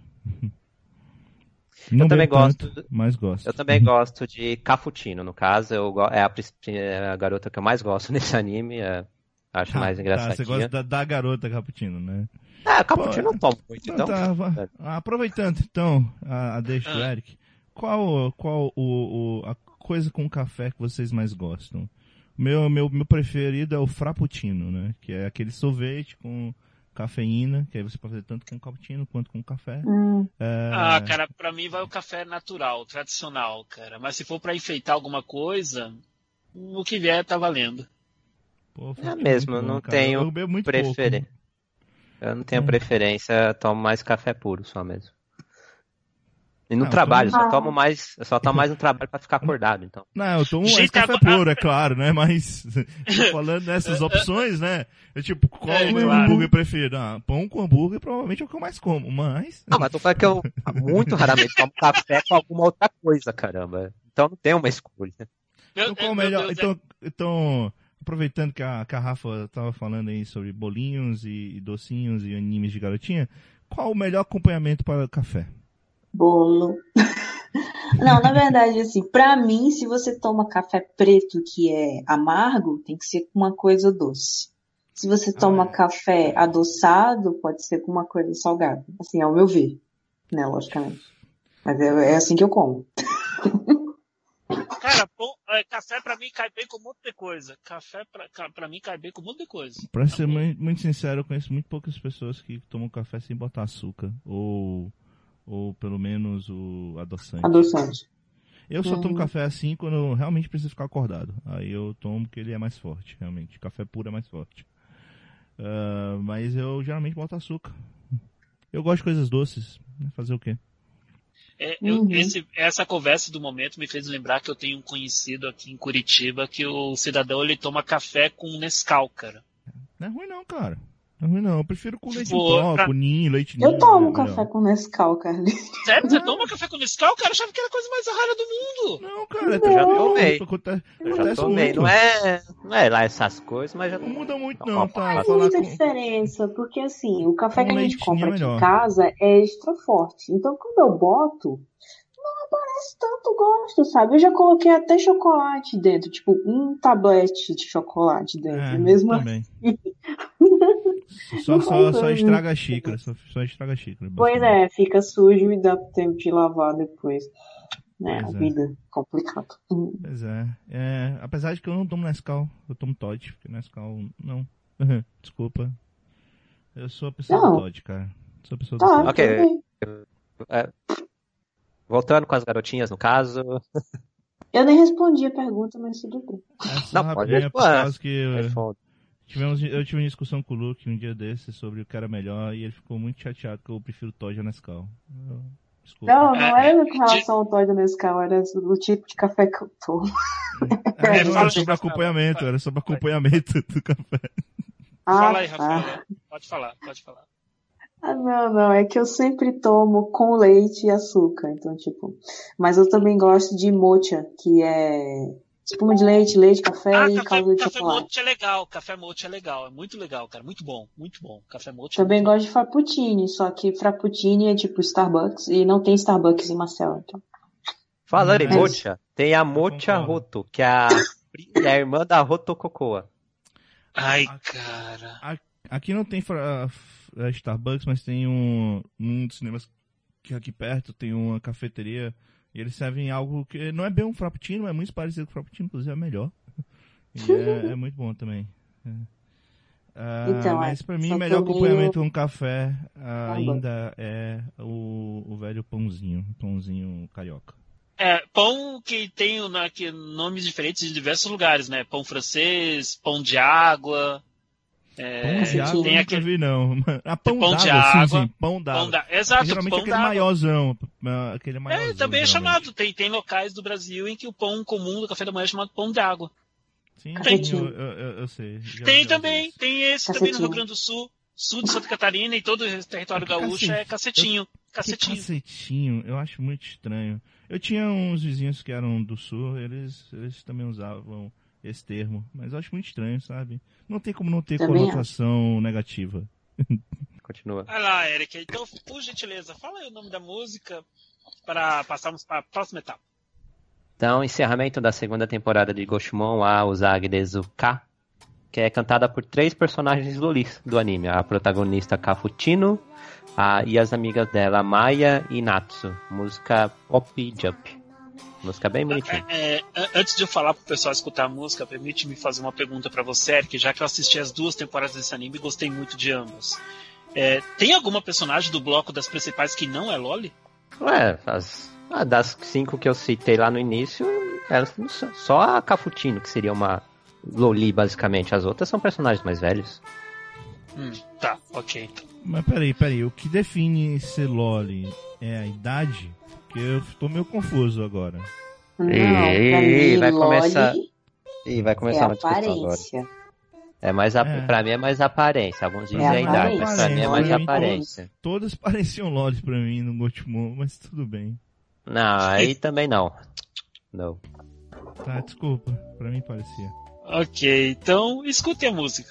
Não eu também gosto. Tanto, mas gosto. Eu também gosto de Cafutino, no caso. É a garota que eu mais gosto nesse anime. Acho mais engraçadinha. Você gosta da garota Cappuccino, né? Cappuccino não tomo muito, então. Aproveitando, então, a deixa do Eric. Qual a coisa com café que vocês mais gostam? Meu preferido é o Frappuccino, né? Que é aquele sorvete com cafeína, que aí você pode fazer tanto com cappuccino quanto com café. Cara, pra mim vai o café natural, tradicional, cara. Mas se for pra enfeitar alguma coisa, o que vier tá valendo. Pô, mesmo, eu não tenho preferência. Eu não tenho preferência, tomo mais café puro só mesmo. E no trabalho, eu só tomo mais no trabalho pra ficar acordado, então. Não, eu tomo mais café puro, é claro, né? Mas, tô falando dessas opções, né? Tipo, qual é o meu hambúrguer preferido? Pão com hambúrguer provavelmente é o que eu mais como, mas... Não, mas tô falando que eu muito raramente tomo café com alguma outra coisa, caramba. Então não tem uma escolha. Então qual o melhor... Então, aproveitando que a Rafa tava falando aí sobre bolinhos e docinhos e animes de garotinha, qual o melhor acompanhamento para café? Bolo. Não, na verdade, assim, pra mim, se você toma café preto que é amargo, tem que ser com uma coisa doce. Se você toma café adoçado, pode ser com uma coisa salgada. Assim, ao meu ver, né, logicamente. Mas é assim que eu como. Cara, café pra mim cai bem com um monte de coisa. Café pra mim cai bem com um monte de coisa. Pra ser muito sincero, eu conheço muito poucas pessoas que tomam café sem botar açúcar. Ou pelo menos o adoçante. Eu só tomo café assim quando eu realmente preciso ficar acordado. Aí eu tomo porque ele é mais forte, realmente. Café puro é mais forte. Mas eu geralmente boto açúcar. Eu gosto de coisas doces. Fazer o quê? Essa conversa do momento me fez lembrar que eu tenho um conhecido aqui em Curitiba que o cidadão ele toma café com Nescau, cara. Não é ruim não, cara. Não é ruim não. Eu prefiro com leite em pó, com ninho, leite ninho. Eu tomo café com Nescau, cara. Sério? Você toma café com Nescau? Cara, eu achava que era a coisa mais rara do mundo. Não, cara. Eu já tomei. Acontece muito. Não é lá essas coisas, mas já não muda muito não, tá? Faz muita diferença, porque assim, o café que a gente compra aqui em casa é extra forte. Então quando eu boto, não aparece tanto gosto, sabe? Eu já coloquei até chocolate dentro, tipo um tablete de chocolate dentro, mesmo também. Assim. Só estraga a xícara, só estraga a xícara. Pois é, fica sujo e dá tempo de lavar depois. Né, a vida complicada. Pois é. Apesar de que eu não tomo Nescau, eu tomo Toddy, porque Nescau não. Desculpa. Eu sou a pessoa do Toddy, cara. Sou a pessoa do Toddy. Ok. Voltando com as garotinhas, no caso. Eu nem respondi a pergunta, mas tudo bem. Não, pode responder. Por causa que eu tive uma discussão com o Luke um dia desses sobre o que era melhor e ele ficou muito chateado que eu prefiro Toddy a Nescau. Desculpa. Não era com relação ao Toddy a Nescau, era o tipo de café que eu tomo. Era sobre acompanhamento, era sobre acompanhamento do café. Fala aí, Rafael. Pode falar. Não, é que eu sempre tomo com leite e açúcar, então tipo, mas eu também gosto de mocha, que é espuma de leite, café e calda de chocolate. Café mocha é legal, é muito legal, cara, muito bom, café mocha. Também gosto de frappuccini, só que frappuccini é tipo Starbucks e não tem Starbucks em Marcel, então. Falando em mocha, tem a Mocha Roto, que é a irmã da Rotococoa. Ai, cara. Aqui não tem Starbucks, mas tem um dos cinemas que aqui perto tem uma cafeteria e eles servem algo que não é bem um frappuccino, é muito parecido com o frappuccino, inclusive é melhor. E é muito bom também. Então, mas pra mim o melhor acompanhamento com café ainda é o velho pãozinho carioca. Pão que tem nomes diferentes em diversos lugares, né? Pão francês, pão de água. Pão de água tem eu nunca vi, não. Pão de d'água, água. sim, pão d'água. Exato, geralmente pão aquele d'água. maiorzão. Aquele maiózão, Também é geralmente. chamado. Tem locais do Brasil em que o pão comum do café da manhã é chamado pão d'água. Sim, eu sei. Tem também, tem esse Cacetinho. também no Rio Grande do Sul, sul de Santa Catarina e todo o território gaúcho é cacetinho. Cacetinho, eu acho muito estranho. Eu tinha uns vizinhos que eram do sul, eles também usavam esse termo, mas eu acho muito estranho, sabe? Não tem como não ter Também conotação negativa. Continua. Vai lá, Eric. Então, por gentileza, fala aí o nome da música para passarmos para a próxima etapa. Então, encerramento da segunda temporada de Goshumon wa Usagi desu Ka, que é cantada por 3 personagens lolis do anime. A protagonista Kafutino, e as amigas dela, Maya e Natsu. Música Pop Jump. Música bem bonitinha. Antes de eu falar pro pessoal escutar a música, permite-me fazer uma pergunta pra você, Eric, já que eu assisti as 2 temporadas desse anime e gostei muito de ambas. Tem alguma personagem do bloco das principais que não é loli? Ué, das 5 que eu citei lá no início, só a Kafutino, que seria uma loli, basicamente. As outras são personagens mais velhos. Tá, ok. Mas peraí, o que define ser loli é a idade? Porque eu tô meio confuso agora. Não, pra mim, vai loli começar uma discussão aparência. agora. Pra mim é mais aparência. Alguns dizem a idade, mas pra mim é mais aparência. Todas pareciam lolis pra mim no Goshumon, mas tudo bem. Não, aí também não. Não. Tá, desculpa. Pra mim parecia. Ok, então escute a música.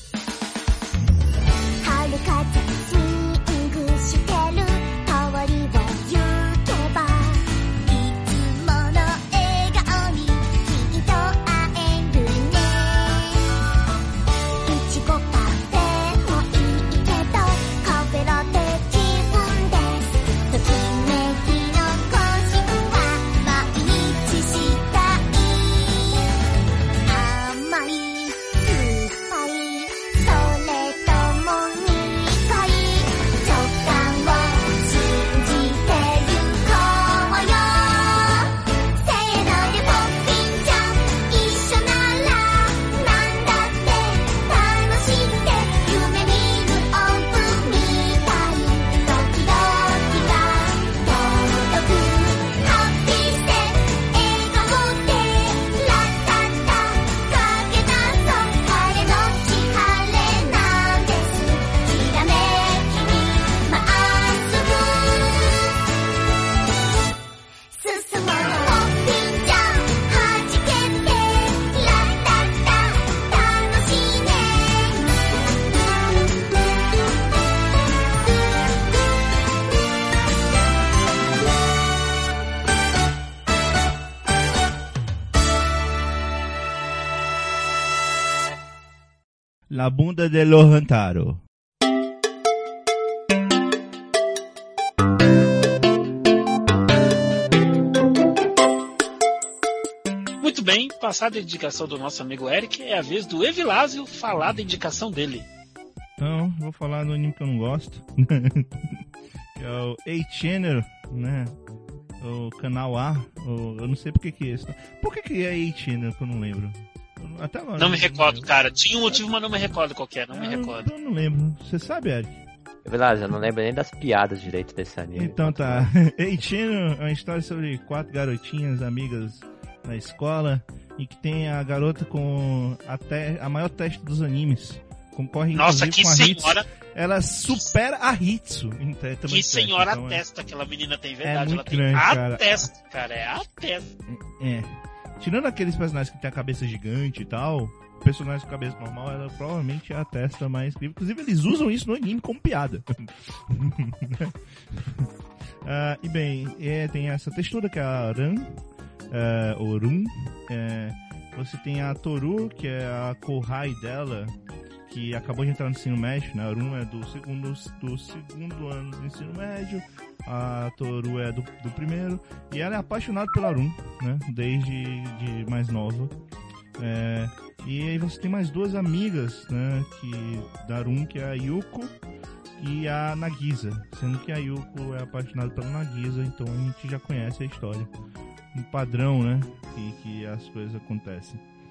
La bunda de lo Hantaro. Muito bem, passada a indicação do nosso amigo Eric, é a vez do Evilásio falar da indicação dele. Então, vou falar do anime que eu não gosto. Que é o A-Channel, né? O canal A. Eu não sei porque que é isso. Por que é A-Channel que eu não lembro? Até agora. Não me recordo, cara. Tinha um motivo, mas não me recordo qual que é. Não me recordo. Eu não lembro. Você sabe, Eric? É verdade, eu não lembro nem das piadas direito desse anime. Então tá. A-Channel é uma história sobre 4 garotinhas amigas na escola e que tem a garota com a maior testa dos animes. Concorre Nossa, inclusive que com a senhora! Hitsu. Ela supera a Hitsu. Que senhora então, testa aquela menina tem, verdade. Ela tem grande, a cara. testa, cara. É a testa. Tirando aqueles personagens que tem a cabeça gigante e tal, personagens com cabeça normal, ela provavelmente é a testa mais incrível. Inclusive, eles usam isso no anime como piada. E bem, tem essa textura que é a Orun. Você tem a Toru, que é a Kohai dela, que acabou de entrar no ensino médio, né? A Orun é do segundo ano do ensino médio, a Toru é do primeiro, e ela é apaixonada pela Orun, né? Desde mais nova. E aí você tem mais 2 amigas, né? Da Orun, que é a Yuko e a Nagisa, sendo que a Yuko é apaixonada pela Nagisa, então a gente já conhece a história. Um padrão, né? Que as coisas acontecem.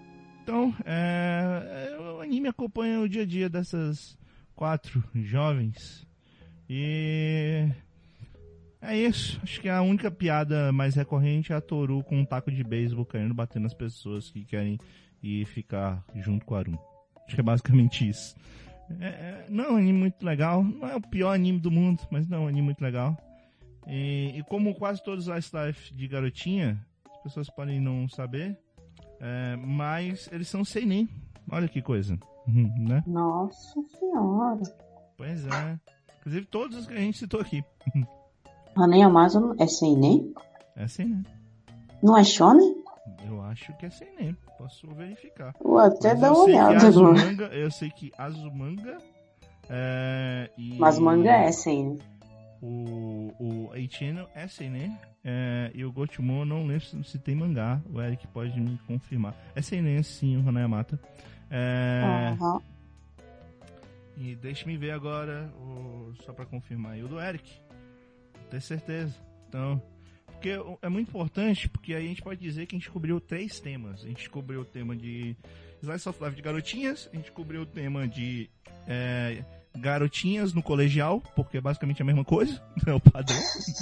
Então, o anime acompanha o dia a dia dessas 4 jovens. E é isso. Acho que a única piada mais recorrente é a Toru com um taco de beisebol querendo bater nas pessoas que querem ir ficar junto com a Arun. Acho que é basicamente isso. Não é um anime muito legal. Não é o pior anime do mundo, mas não é um anime muito legal. E como quase todos os Slice Life de garotinha, as pessoas podem não saber, mas eles são seinen. Olha que coisa, né? Nossa senhora. Pois é. Inclusive todos os que a gente citou aqui. Hanai Amazon é seinen? É seinen. Não é shonen? Eu acho que é seinen. Posso verificar. Vou até Mas dar uma olhada agora. Eu sei que Azumanga Mas o manga é seinen. O Eichino é seinen. E o Gochumon, não lembro se tem mangá. O Eric pode me confirmar. É seinen sim, o Hanai Amata. Uhum. E deixe-me ver agora, só pra confirmar aí, o do Eric. Ter certeza. Então, porque é muito importante, porque aí a gente pode dizer que a gente cobriu 3 temas. A gente cobriu o tema de Slice of Life de garotinhas, a gente cobriu o tema de garotinhas no colegial, porque é basicamente a mesma coisa, é o padrão.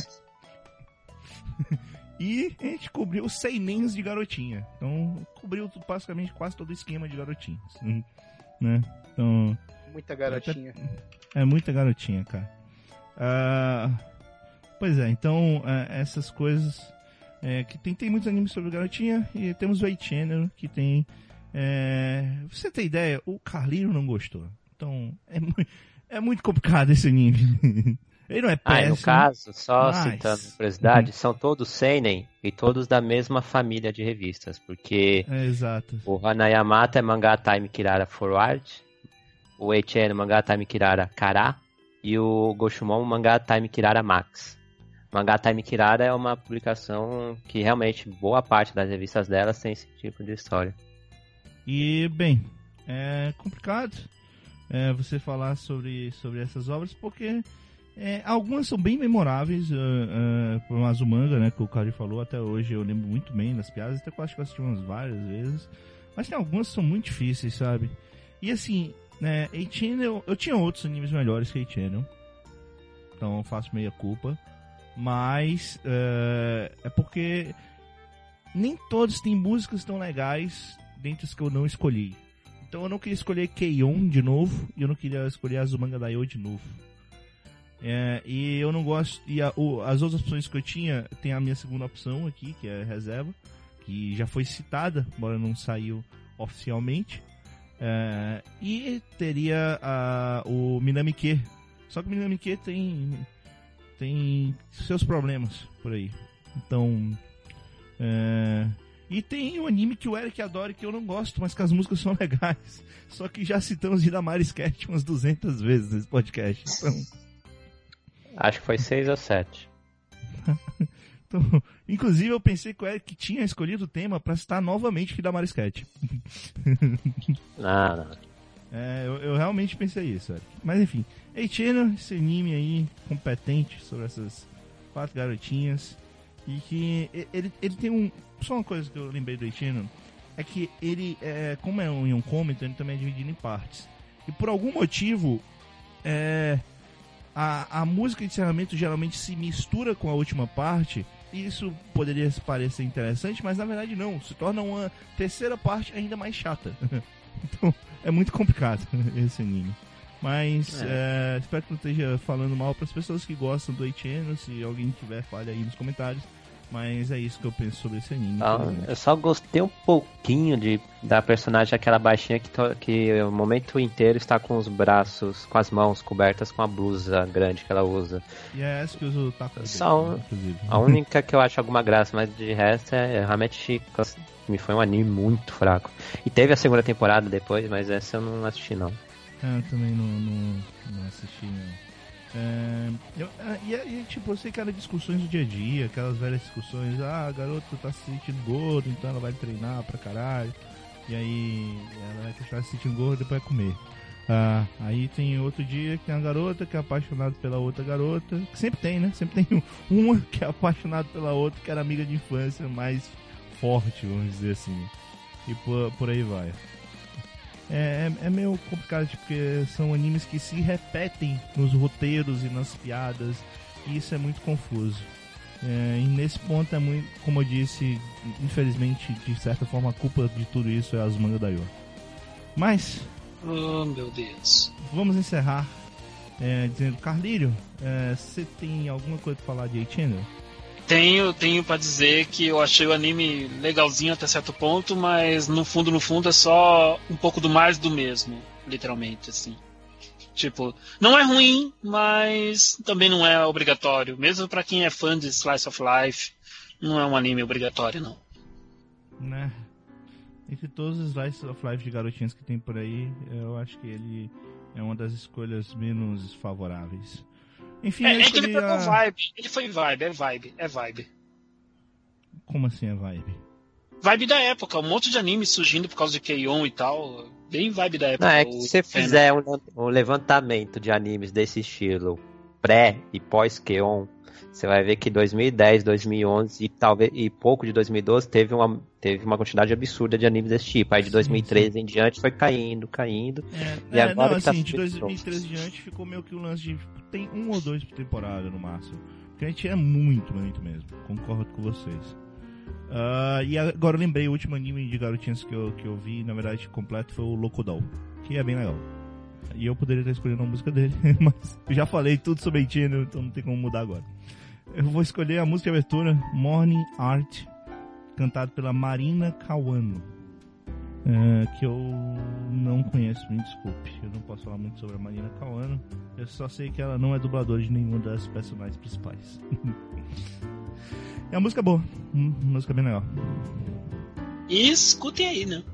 E a gente cobriu os seinens de garotinha. Então, cobriu basicamente quase todo o esquema de garotinhas, né? Então, muita garotinha. É muita garotinha, cara. Pois é, então essas coisas que tem muitos animes sobre garotinha. E temos o A-Channel que tem você tem ideia, o Carlinho não gostou. Então é muito complicado esse anime. Ele não é péssimo. No caso, só citando curiosidade, são todos seinen e todos da mesma família de revistas, porque exato. O Hanai Amata é Manga Time Kirara Forward, o Eichen é Manga Time Kirara Kara e o Goshumon Manga Time Kirara Max. Manga Time Kirara é uma publicação que realmente boa parte das revistas delas tem esse tipo de história. E, bem, é complicado você falar sobre essas obras, porque algumas são bem memoráveis, por um Azumanga, né, que o Kari falou, até hoje eu lembro muito bem das piadas, até que eu acho que eu assisti umas várias vezes, mas tem algumas que são muito difíceis, sabe? E assim, A-Channel, eu tinha outros animes melhores que A-Channel, então eu faço meia culpa, mas é porque nem todos têm músicas tão legais dentre os que eu não escolhi. Então eu não queria escolher Keion de novo, e eu não queria escolher Azumanga Daioh de novo. E eu não gosto. E as outras opções que eu tinha, tem a minha segunda opção aqui, que é reserva, que já foi citada, embora não saiu oficialmente. E teria o Minami-ke. Só que o Minami-ke tem seus problemas por aí. Então. E tem um anime que o Eric adora e que eu não gosto, mas que as músicas são legais. Só que já citamos Hidamari's Cat umas 200 vezes nesse podcast. Então. Acho que foi 6 ou 7. Então, inclusive eu pensei que o Eric tinha escolhido o tema pra citar novamente Hidamari's Cat. Não. Eu realmente pensei isso, Eric. Mas enfim, A-Channel, esse anime aí competente sobre essas 4 garotinhas. E que ele tem só uma coisa que eu lembrei do A-Channel, é que ele, como é um comment, ele também é dividido em partes. E por algum motivo, a música de encerramento geralmente se mistura com a última parte. E isso poderia parecer interessante, mas na verdade não. Se torna uma terceira parte ainda mais chata. Então é muito complicado esse anime. Mas espero que não esteja falando mal para as pessoas que gostam do A-Channel. Se alguém tiver, fale aí nos comentários. Mas é isso que eu penso sobre esse anime. Eu só gostei um pouquinho da personagem, aquela baixinha que o momento inteiro está com os braços, com as mãos cobertas com a blusa grande que ela usa. E é essa que usa o taco. Só a única que eu acho alguma graça, mas de resto realmente me foi um anime muito fraco. E teve a segunda temporada depois, mas essa eu não assisti não. Eu também não assisti não. Tipo, eu sei que eram discussões do dia a dia, aquelas velhas discussões, a garota tá se sentindo gordo, então ela vai treinar pra caralho, e aí ela vai continuar se sentindo gorda e depois vai comer. Aí tem outro dia que tem uma garota que é apaixonada pela outra garota, que sempre tem, né? Sempre tem uma que é apaixonada pela outra, que era amiga de infância mais forte, vamos dizer assim. e por aí vai. É meio complicado porque são animes que se repetem nos roteiros e nas piadas, e isso é muito confuso. E nesse ponto é muito, como eu disse, infelizmente, de certa forma, a culpa de tudo isso é as mangas da Yor. Mas... oh, meu Deus. Vamos encerrar dizendo, Carlírio, você tem alguma coisa pra falar de A-Channel? Tenho pra dizer que eu achei o anime legalzinho até certo ponto, mas no fundo é só um pouco do mais do mesmo, literalmente, assim. Tipo, não é ruim, mas também não é obrigatório. Mesmo pra quem é fã de Slice of Life, não é um anime obrigatório, não. Né? Entre todos os Slice of Life de garotinhas que tem por aí, eu acho que ele é uma das escolhas menos favoráveis. Enfim, é que ele pegou vibe. Ele foi vibe, é vibe. Como assim é vibe? Vibe da época, um monte de anime surgindo por causa de K-On! E tal. Bem vibe da época. Não, é que se você fizer um levantamento de animes desse estilo, pré e pós K-On!, você vai ver que 2010, 2011 e pouco de 2012 teve uma quantidade absurda de animes desse tipo. Aí de 2013 em diante foi caindo. E agora não, que assim, tá de 2013 em diante ficou meio que o lance de tem 1 ou 2 por temporada no máximo. Porque a gente é muito mesmo. Concordo com vocês. E agora eu lembrei, o último anime de garotinhas que eu vi, na verdade, completo, foi o Lokodol, que é bem legal. E eu poderia ter escolhido a música dele, mas eu já falei tudo sobre A-Channel, então não tem como mudar agora. Eu vou escolher a música de abertura, Morning Art, cantado pela Marina Kawano, que eu não conheço, me desculpe. Eu não posso falar muito sobre a Marina Kawano, eu só sei que ela não é dubladora de nenhuma das personagens principais. É uma música boa, música bem legal. E escutem aí, né?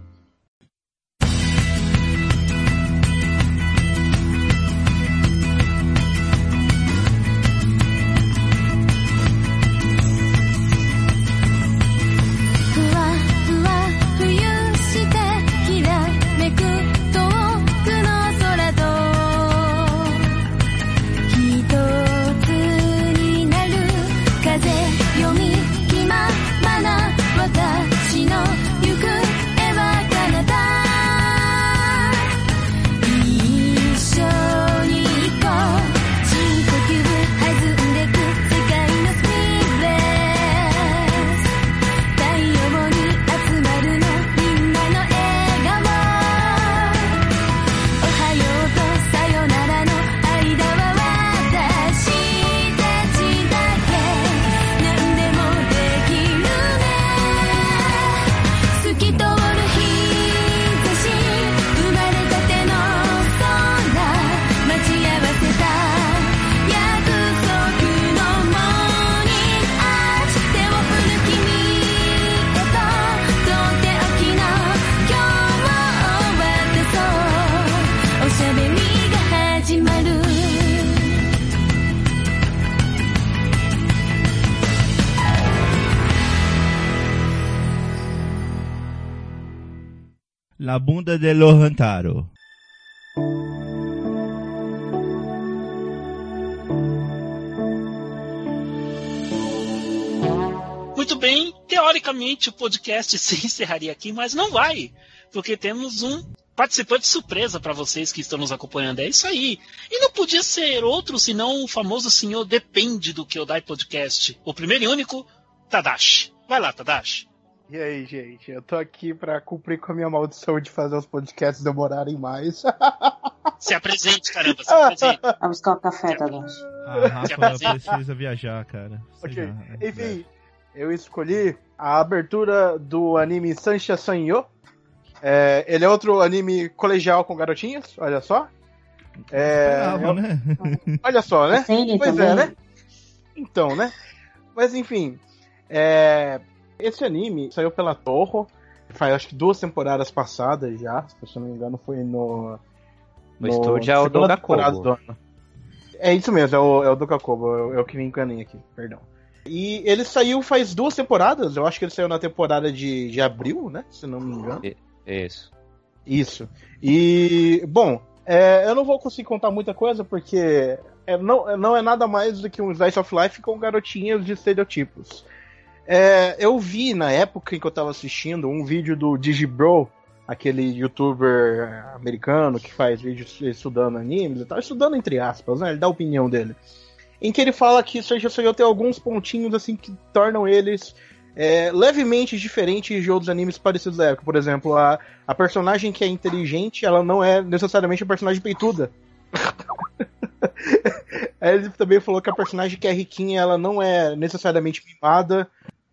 La bunda de Lohantaro. Muito bem, teoricamente o podcast se encerraria aqui, mas não vai, porque temos um participante surpresa para vocês que estão nos acompanhando. É isso aí. E não podia ser outro senão o famoso senhor Depende do Kyodai Podcast, o primeiro e único, Tadashi. Vai lá, Tadashi. E aí, gente, eu tô aqui pra cumprir com a minha maldição de fazer os podcasts demorarem mais. Se apresente, caramba, se apresente. Vai buscar o café, Tadashi. A Rafa precisa viajar, cara. Ok, enfim, eu escolhi a abertura do anime Sansha Sanyo. Ele é outro anime colegial com garotinhas, olha só. Né? Olha só, né? Sim, Pois também. é, né? Então, né? Mas enfim, esse anime saiu pela Toho, faz acho que 2 temporadas passadas já, se eu não me engano foi no estúdio é o segunda temporada Dogakobo. do ano. É isso mesmo, é o Dogakobo, eu que me enganei aqui, perdão. E ele saiu faz 2 temporadas, eu acho que ele saiu na temporada de abril, né, se não me engano. Isso. E, bom, eu não vou conseguir contar muita coisa porque não é nada mais do que um Slice of Life com garotinhas de estereotipos. Eu vi na época em que eu tava assistindo um vídeo do Digibro, aquele youtuber americano que faz vídeos estudando animes e tal, estudando entre aspas, né? Ele dá a opinião dele. Em que ele fala que Sanji Suyo tem alguns pontinhos assim que tornam eles levemente diferentes de outros animes parecidos da época. Por exemplo, a personagem que é inteligente, ela não é necessariamente a personagem peituda. Aí ele também falou que a personagem que é riquinha, ela não é necessariamente mimada.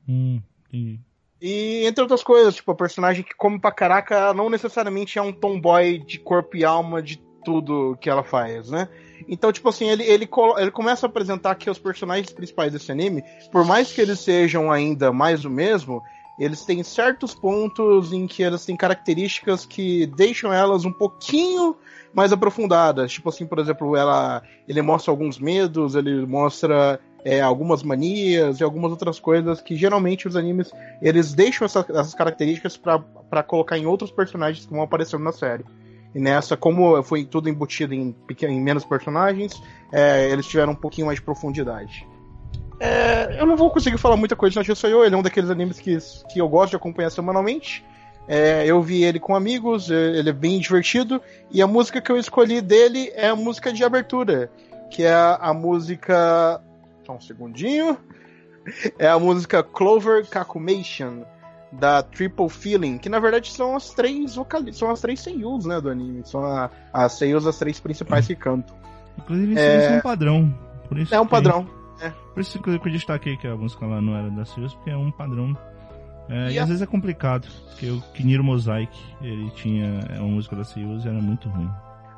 E entre outras coisas, tipo, a personagem que come pra caraca, ela não necessariamente é um tomboy de corpo e alma de tudo que ela faz, né? Então, tipo assim, ele começa a apresentar que os personagens principais desse anime, por mais que eles sejam ainda mais o mesmo, eles têm certos pontos em que elas têm características que deixam elas um pouquinho mais aprofundadas. Tipo assim, por exemplo, ele mostra alguns medos, ele mostra algumas manias e algumas outras coisas que geralmente os animes eles deixam essas características pra colocar em outros personagens que vão aparecendo na série. E nessa, como foi tudo embutido em menos personagens, eles tiveram um pouquinho mais de profundidade. Eu não vou conseguir falar muita coisa de Sanji Suyo, ele é um daqueles animes que eu gosto de acompanhar semanalmente. Eu vi ele com amigos, ele é bem divertido, e a música que eu escolhi dele é a música de abertura, que é a música... Só um segundinho. É a música Clover Kakumation, da Triple Feeling, que na verdade são as três seiyus, né, do anime. São as seiyus das três principais que cantam. Inclusive isso é um padrão. Por isso um padrão. Por isso que eu destaquei que a música lá não era da seiyus, porque é um padrão. E às vezes é complicado, porque o Kiniro Mosaic, ele tinha uma música da seiyus e era muito ruim.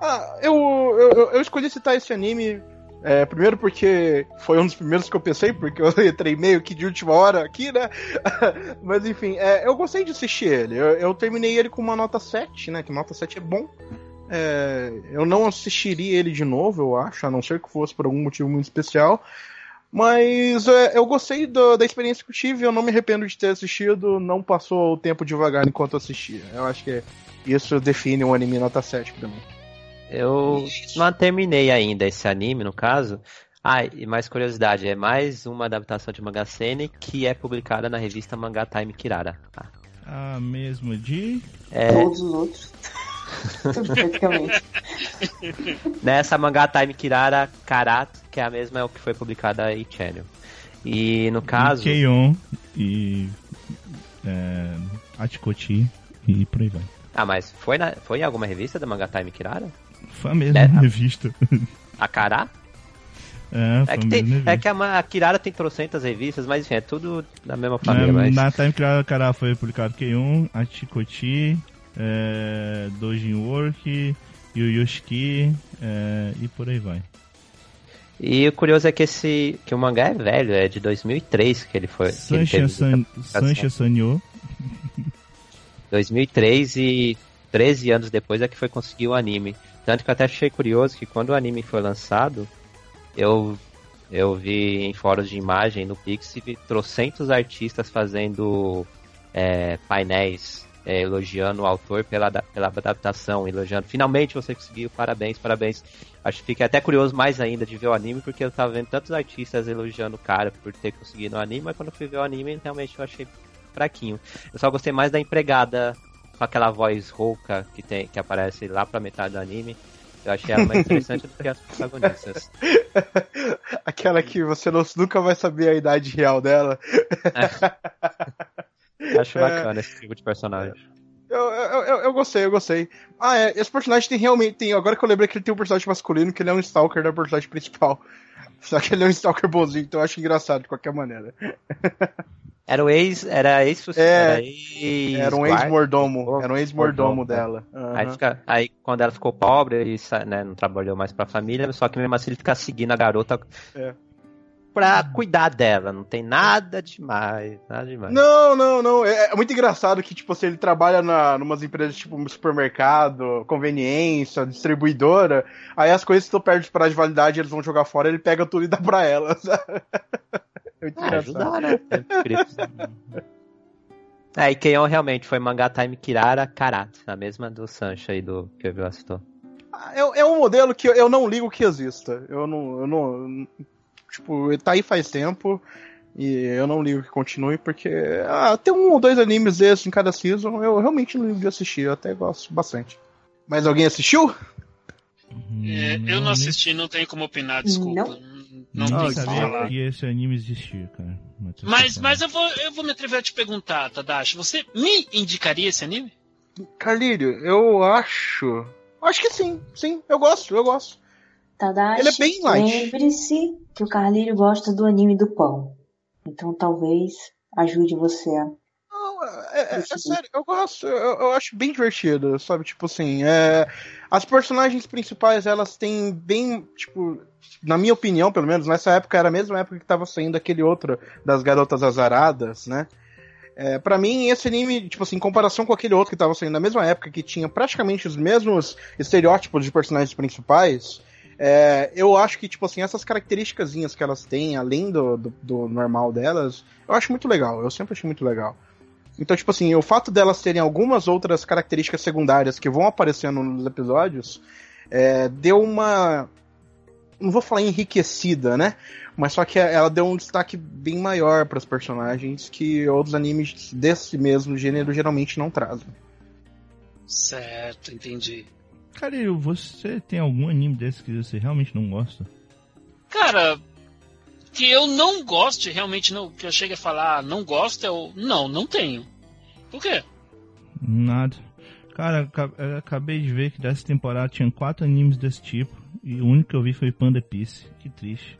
Eu escolhi citar esse anime primeiro porque foi um dos primeiros que eu pensei, porque eu entrei meio que de última hora aqui, né? Mas enfim, eu gostei de assistir ele. Eu terminei ele com uma nota 7, né? Que nota 7 é bom. Eu não assistiria ele de novo, eu acho, a não ser que fosse por algum motivo muito especial. Mas eu gostei da experiência que eu tive, eu não me arrependo de ter assistido, não passou o tempo devagar enquanto eu assistia. Eu acho que isso define um anime nota 7 pra mim. Eu não terminei ainda esse anime, no caso. E mais curiosidade, é mais uma adaptação de Manga Seinen que é publicada na revista Manga Time Kirara. Mesmo de... Todos os outros. Praticamente. Nessa Manga Time Kirara, Karat, que é a mesma, é o que foi publicada aí Channel. E no caso... Keion e Achikoti e por aí vai. Mas foi em alguma revista da Manga Time Kirara? Foi a mesma revista. A Kará? Que a Kirara tem trocentas revistas, mas enfim, é tudo da mesma família. Na Time Kirara foi publicado Keion, Achikoti, Dojin Work, Yu Yoshiki e por aí vai. E o curioso é que o mangá é velho, é de 2003 que ele foi. Sancha Sanyo. 2003 e 13 anos depois é que foi conseguir o anime. Tanto que eu até achei curioso que quando o anime foi lançado, eu vi em fóruns de imagem no Pixiv trocentos artistas fazendo painéis elogiando o autor pela adaptação, elogiando, finalmente você conseguiu, parabéns. Acho que fica até curioso mais ainda de ver o anime, porque eu tava vendo tantos artistas elogiando o cara por ter conseguido o anime, mas quando eu fui ver o anime, realmente eu achei fraquinho. Eu só gostei mais da empregada com aquela voz rouca que aparece lá pra metade do anime. Eu achei ela mais interessante do que as protagonistas. Aquela que você nunca vai saber a idade real dela. Acho bacana esse tipo de personagem. Eu gostei. Esse personagem tem agora que eu lembrei que ele tem um personagem masculino, que ele é um stalker da personagem principal. Só que ele é um stalker bonzinho, então eu acho engraçado de qualquer maneira. Era um ex-mordomo. Era um ex-mordomo dela. Uhum. Aí quando ela ficou pobre, ele não trabalhou mais pra família, só que mesmo assim ele fica seguindo a garota pra cuidar dela. Não tem nada demais. Não. É muito engraçado que, tipo, assim, ele trabalha numas empresas tipo supermercado, conveniência, distribuidora. Aí as coisas que estão perto de prazo de validade, eles vão jogar fora, ele pega tudo e dá pra ela. Ajudar, né? E Keion realmente foi Manga Time Kirara Karat, a mesma do Sancho aí do que o Vila citou. É um modelo que eu não ligo que exista. Eu não tipo, tá aí faz tempo. E eu não ligo que continue, porque tem 1 ou 2 animes desses em cada season, eu realmente não ligo de assistir, eu até gosto bastante. Mas alguém assistiu? Eu não assisti, não tenho como opinar, desculpa. Não tenho como falar. Que esse anime existia, cara. Mas eu vou me atrever a te perguntar, Tadashi, você me indicaria esse anime? Carlírio, eu acho que sim, eu gosto. Tadashi, Ele é bem light. Lembre-se que o Carlírio gosta do anime do pão. Então talvez ajude você a... Não, é sério, eu gosto, eu acho bem divertido, sabe? Tipo assim, as personagens principais, elas têm bem, tipo, na minha opinião, pelo menos, nessa época era a mesma época que tava saindo aquele outro das Garotas Azaradas, né? Pra mim, esse anime, tipo assim, em comparação com aquele outro que tava saindo na mesma época, que tinha praticamente os mesmos estereótipos de personagens principais, eu acho que, tipo assim, essas características que elas têm, além do normal delas, eu acho muito legal, eu sempre achei muito legal. Então, tipo assim, o fato delas terem algumas outras características secundárias que vão aparecendo nos episódios, deu uma... não vou falar enriquecida, né? Mas só que ela deu um destaque bem maior para os personagens que outros animes desse mesmo gênero geralmente não trazem. Certo, entendi. Cara, você tem algum anime desse que você realmente não gosta? Cara, que eu não goste, realmente não, que eu chegue a falar não gosto, não tenho. Por quê? Nada. Cara, eu acabei de ver que dessa temporada tinha 4 animes desse tipo e o único que eu vi foi Panda Piece. Que triste.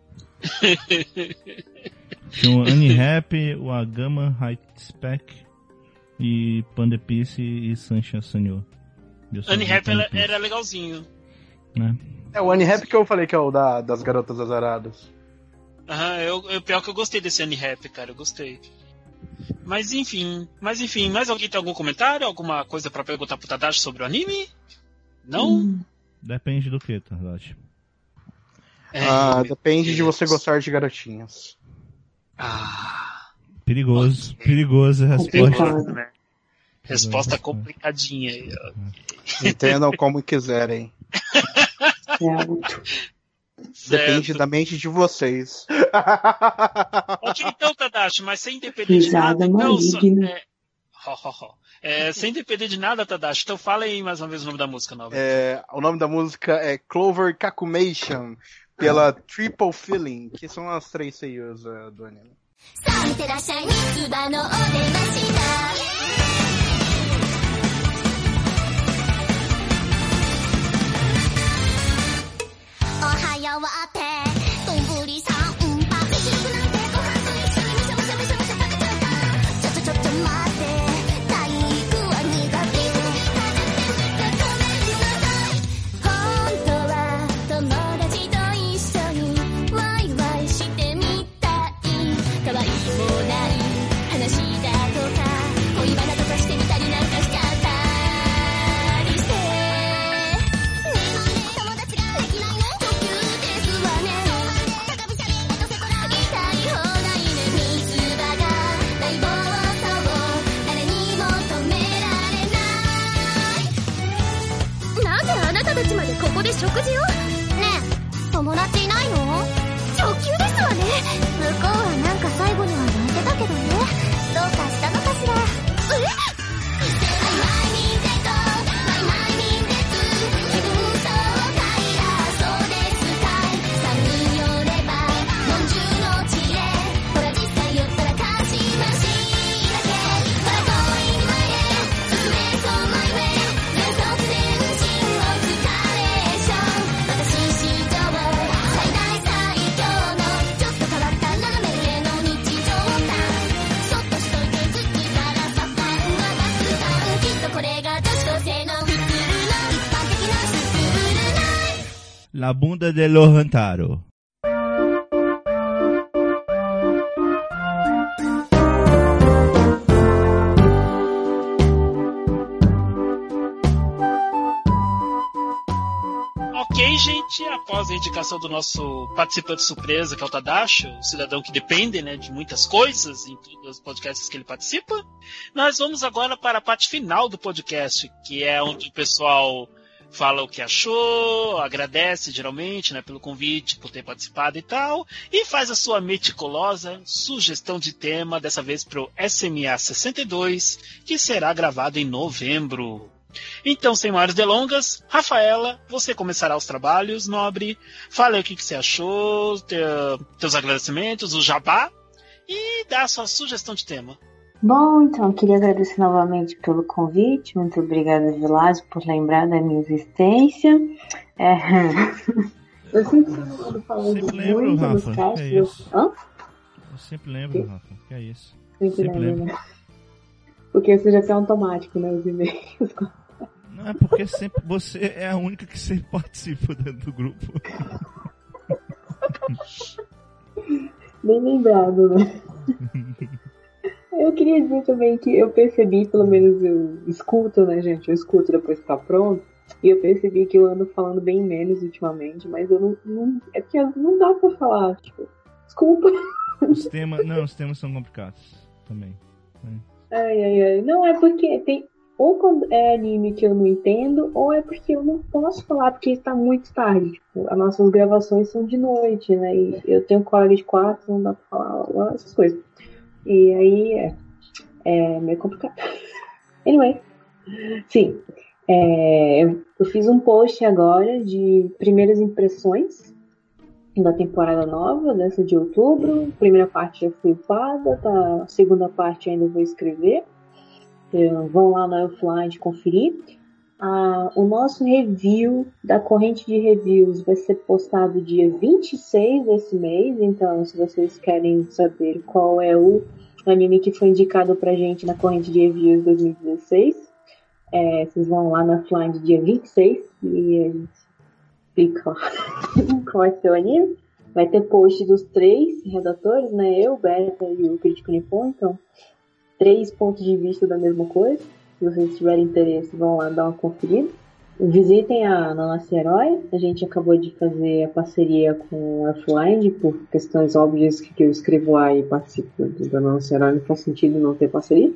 Tinha o Unhappy, o Agama High Spec e Panda Piece e Sunshine Sanyo. Unhappy era legalzinho. Né? O Unhappy que eu falei que é o das Garotas Azaradas. Pior que eu gostei desse Unhappy, cara, eu gostei. Mas enfim, mais alguém tem algum comentário? Alguma coisa pra perguntar pro Tadashi sobre o anime? Não? Depende do que, Tadashi? Depende de você gostar de garotinhas. Perigoso a resposta. Né? Resposta complicadinha aí, ó. Entendam como quiserem. Depende da mente de vocês. Ok, então, Tadashi, mas sem depender de nada. Então, sem depender de nada, Tadashi, então fala aí mais uma vez o nome da música nova. O nome da música é Clover Kakumation, pela Triple Feeling, que são as 3 seiyus do anime. La bunda de Lohantaro. Ok, gente, após a indicação do nosso participante surpresa, que é o Tadashi, o cidadão que depende, né, de muitas coisas em todos os podcasts que ele participa, nós vamos agora para a parte final do podcast, que é onde o pessoal fala o que achou, agradece geralmente, né, pelo convite, por ter participado e tal, e faz a sua meticulosa sugestão de tema, dessa vez para o SMA 62, que será gravado em novembro. Então, sem maiores delongas, Rafaela, você começará os trabalhos, nobre. Fala aí o que você achou, teus agradecimentos, o jabá, e dá a sua sugestão de tema. Bom, então, queria agradecer novamente pelo convite. Muito obrigada, Vilásio, por lembrar da minha existência. Eu sempre ando falando muito nos casts. Eu sempre lembro, Rafa, que é isso. Sempre lembro. Porque isso já é automático, né, os e-mails. Não, é porque sempre você é a única que sempre participa dentro do grupo. Bem lembrado, né? Eu queria dizer também que eu percebi, pelo menos eu escuto, né, gente? Eu escuto depois que tá pronto. E eu percebi que eu ando falando bem menos ultimamente, mas eu não é porque não dá pra falar, tipo, desculpa. Os temas são complicados também. Ai. Não, é porque tem... Ou quando é anime que eu não entendo, ou é porque eu não posso falar, porque está muito tarde. Tipo, as nossas gravações são de noite, né? E eu tenho colega de quarto, não dá pra falar essas coisas. E aí é meio complicado. Anyway, sim. Eu fiz um post agora de primeiras impressões da temporada nova, dessa de outubro. A primeira parte já foi upada, tá? A segunda parte ainda vou escrever. Vão lá na Offline conferir. O nosso review da corrente de reviews vai ser postado dia 26 desse mês, então se vocês querem saber qual é o anime que foi indicado pra gente na corrente de reviews 2016, vocês vão lá na Offline dia 26 e a gente clica lá qual vai ser o anime. Vai ter post dos 3 redatores, né? Eu, Berta e o Crítico Nippon, então 3 pontos de vista da mesma coisa. Se vocês tiverem interesse, vão lá dar uma conferida. Visitem a Nossa Herói. A gente acabou de fazer a parceria com a Offline, por questões óbvias que eu escrevo lá e participo da Nossa Herói. Não faz sentido não ter parceria.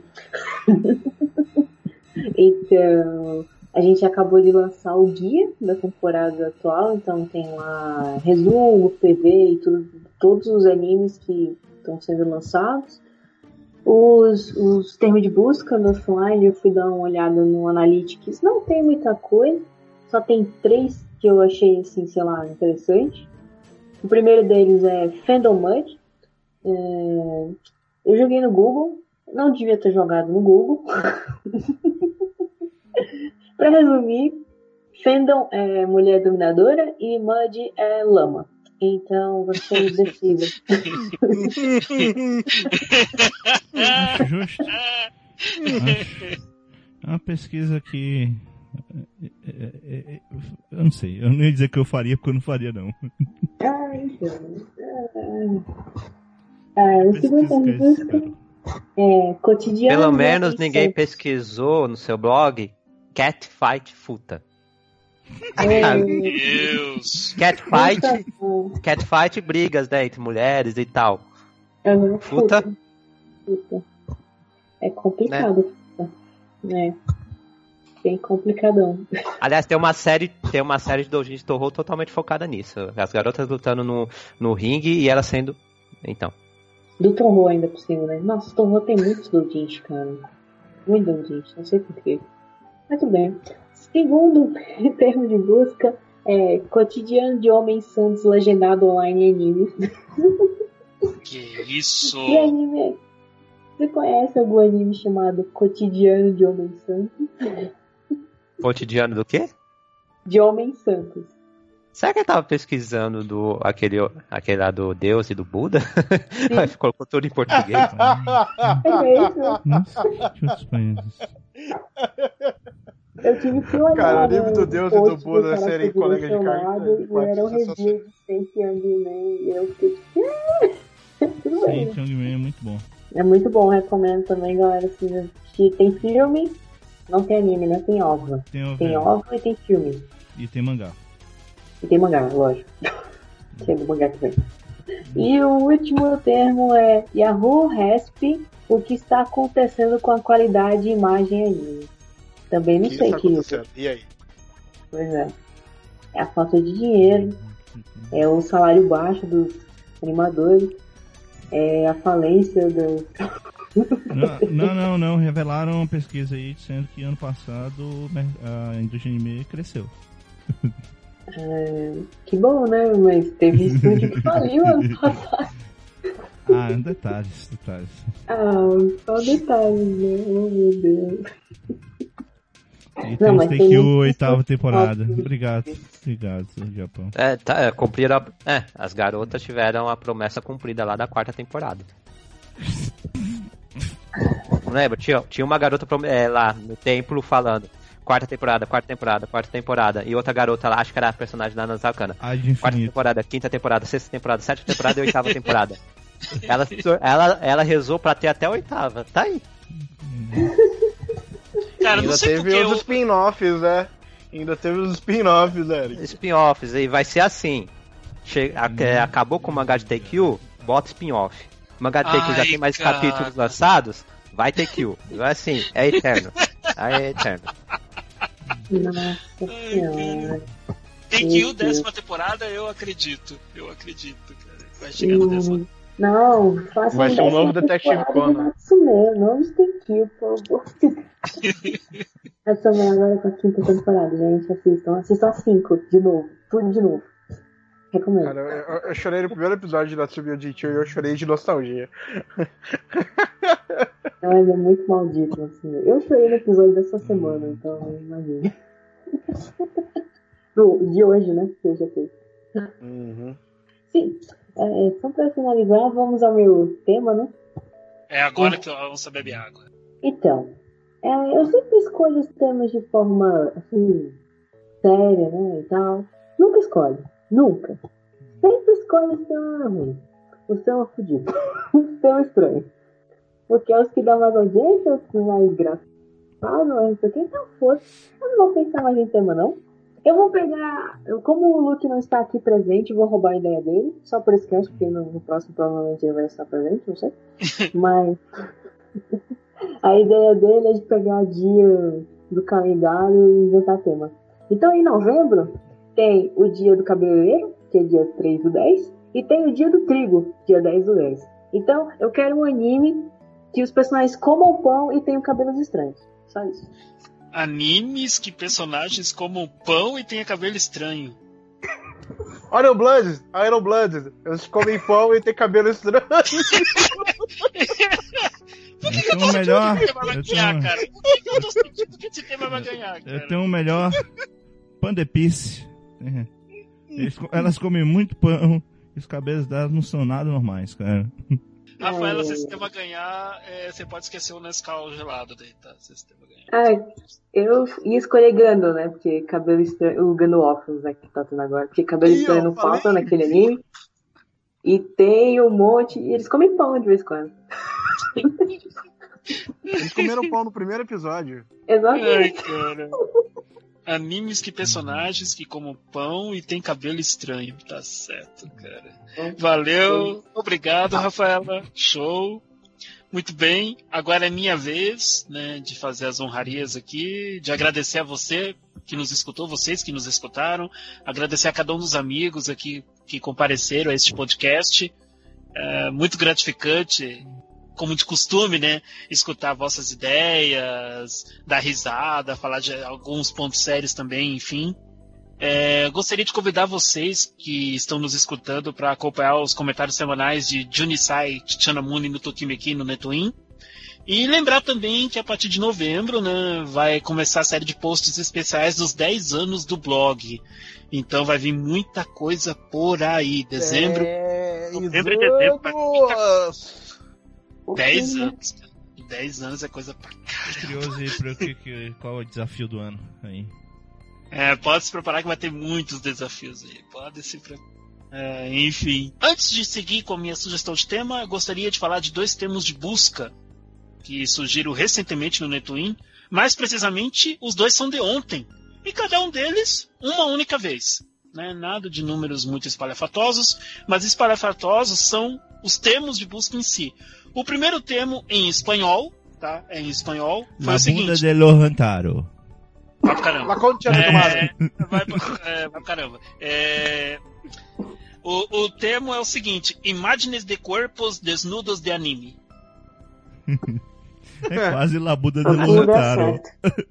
Então, a gente acabou de lançar o guia da temporada atual. Então tem lá resumo, PV e todos os animes que estão sendo lançados. Os termos de busca no Offline, eu fui dar uma olhada no Analytics, não tem muita coisa, só tem 3 que eu achei, assim, sei lá, interessante. O primeiro deles é Fandom Mud. Eu joguei no Google, não devia ter jogado no Google. Pra resumir, Fandom é mulher dominadora e Mud é lama. Então, vocês decidem. Acho justo. É uma pesquisa que... eu não sei. Eu não ia dizer que eu faria, porque eu não faria, não. O segundo busca cotidiano. Pelo menos ninguém pesquisou no seu blog Catfight Futa. Meu Deus! Catfight brigas, né, entre mulheres e tal. Futa. É complicado. Né? Bem complicadão. Aliás, tem uma série de doujin de Torro totalmente focada nisso. As garotas lutando no ringue e ela sendo... Então. Do Torro ainda por cima, né? Nossa, o Torro tem muitos doujins, cara. Muito doujins, não sei porquê. Mas tudo bem. Segundo termo de busca, cotidiano de homens santos legendado online em anime. Que isso? Que anime é? Você conhece algum anime chamado Cotidiano de Homens Santos? Cotidiano do quê? De Homens Santos. Será que ele tava pesquisando aquele lá do Deus e do Buda? Aí colocou tudo em português. É mesmo? Nossa, deixa eu países. Eu tive que olhar. Cara, o livro do Deus e do Buda serem colegas de cargo. E era um review de Saint Young-Man. E eu fiquei tipo... Tudo bem. Saint Young-Man é muito bom. É muito bom, recomendo também, galera. Se tem filme, não tem anime, né? Tem OVA. Tem OVA e tem filme. E tem mangá. E tem mangá, lógico. Que é do mangá que vem. E o último termo é Yahoo Resp, o que está acontecendo com a qualidade de imagem anime. Também não sei o que. E aí? Pois é. É a falta de dinheiro, é o salário baixo dos animadores, é a falência dos... Não. Revelaram uma pesquisa aí dizendo que ano passado a indústria anime cresceu. Que bom, né? Mas teve estúdio que faliu ano passado. Detalhes. Só detalhes, né? Oh, meu Deus. E temos que o 8ª temporada. Obrigado, Japão. Cumpriram as garotas tiveram a promessa cumprida lá da 4ª temporada. Lembra? Tinha uma garota lá no templo falando 4ª temporada. E outra garota lá, acho que era a personagem da Nanzakana. 4ª temporada, 5ª temporada, 6ª temporada, 7ª temporada e 8ª temporada. Ela rezou pra ter até a 8ª. Tá aí. Cara, ainda teve os spin-offs, né? Eric. Spin-offs, aí vai ser assim. Acabou com o mangá de Take-Q, bota spin-off. O mangá de Take-Q já tem mais capítulos lançados, vai Take-Q. Vai assim, é eterno. Nossa senhora. Take-Q, 10ª temporada, eu acredito, cara. Vai chegar no 10ª. Não, faça vai ser um novo Detective Conan. Não Take-Q, por favor. Essa também agora com a 5ª temporada, gente. Assistam a 5 de novo. Tudo de novo. Recomendo. Cara, eu chorei no primeiro episódio da Tsubio Jichou e eu chorei de nostalgia. Mas é muito maldito, assim. Eu chorei no episódio dessa semana, então imagina. De hoje, né? Que eu já fiz. Sim. Só pra finalizar, vamos ao meu tema, né? É agora que vamos beber água. Então, eu sempre escolho os temas de forma, assim, séria, né, e tal. Nunca escolho. Nunca. Sempre escolho o tema ruim. O tema fudido. O tema estranho. Porque é os que dão mais audiência, os que mais engraçados, não sei o que. Então, foda-se. Eu não vou pensar mais em tema, não. Eu vou pegar... Como o Luke não está aqui presente, vou roubar a ideia dele. Só por esse cast, porque no próximo provavelmente ele vai estar presente, não sei. Mas... a ideia dele é de pegar dia do calendário e inventar tema. Então, em novembro, tem o dia do cabeleireiro, que é dia 3/10, e tem o dia do trigo, dia 10/10. Então, eu quero um anime que os personagens comam pão e tenham cabelos estranhos. Só isso. Animes que personagens comam pão e tenham cabelo estranho. Iron Blood. Eles comem pão e têm cabelo estranho. Por que o melhor vai ganhar, cara? Por que esse tema vai ganhar, cara? Eu tenho o melhor Pan de Piece. Elas comem muito pão e os cabelos delas não são nada normais, cara. Rafaela, se esse tema ganhar, você pode esquecer o Nescau gelado daí, tá? Se esse tema ganhar. Eu ia escolher Gando, né? Porque cabelo estranho. O Gando Waffles, né? Que tá tendo agora. Porque cabelo estranho não falta naquele anime. E tem um monte. E eles comem pão de vez em quando. Eles comeram pão no primeiro episódio. Exatamente. Ai, cara. Animes que personagens que comam pão e tem cabelo estranho. Tá certo, cara. Valeu. Obrigado, Rafaela. Show. Muito bem. Agora é minha vez, né, de fazer as honrarias aqui, de agradecer a você que nos escutou, vocês que nos escutaram, agradecer a cada um dos amigos aqui que compareceram a este podcast. Muito gratificante, como de costume, né, escutar vossas ideias, dar risada, falar de alguns pontos sérios também, enfim. Gostaria de convidar vocês que estão nos escutando para acompanhar os comentários semanais de Junisai, Chichanamuni no Tokimeki no Netwin. E lembrar também que a partir de novembro, né, vai começar a série de posts especiais dos 10 anos do blog. Então vai vir muita coisa por aí. Novembro e dezembro vai vir muita coisa. 10 anos. 10 anos é coisa pra caramba. Tô curioso aí pra qual é o desafio do ano aí. Pode se preparar que vai ter muitos desafios aí. Pode se preparar. Enfim. Antes de seguir com a minha sugestão de tema, eu gostaria de falar de 2 temas de busca que surgiram recentemente no Netwin. Mais precisamente, os 2 são de ontem. E cada um deles, uma única vez. Né? Nada de números muito espalhafatosos, mas espalhafatosos são os termos de busca em si. O primeiro termo em espanhol, tá? Em espanhol, foi o seguinte. La bunda de lo Rantaro. Vai pro caramba. La Concha de Tomada. Vai pro caramba. O termo é o seguinte: imagens de corpos desnudos de anime. É quase Labuda de Lutaro.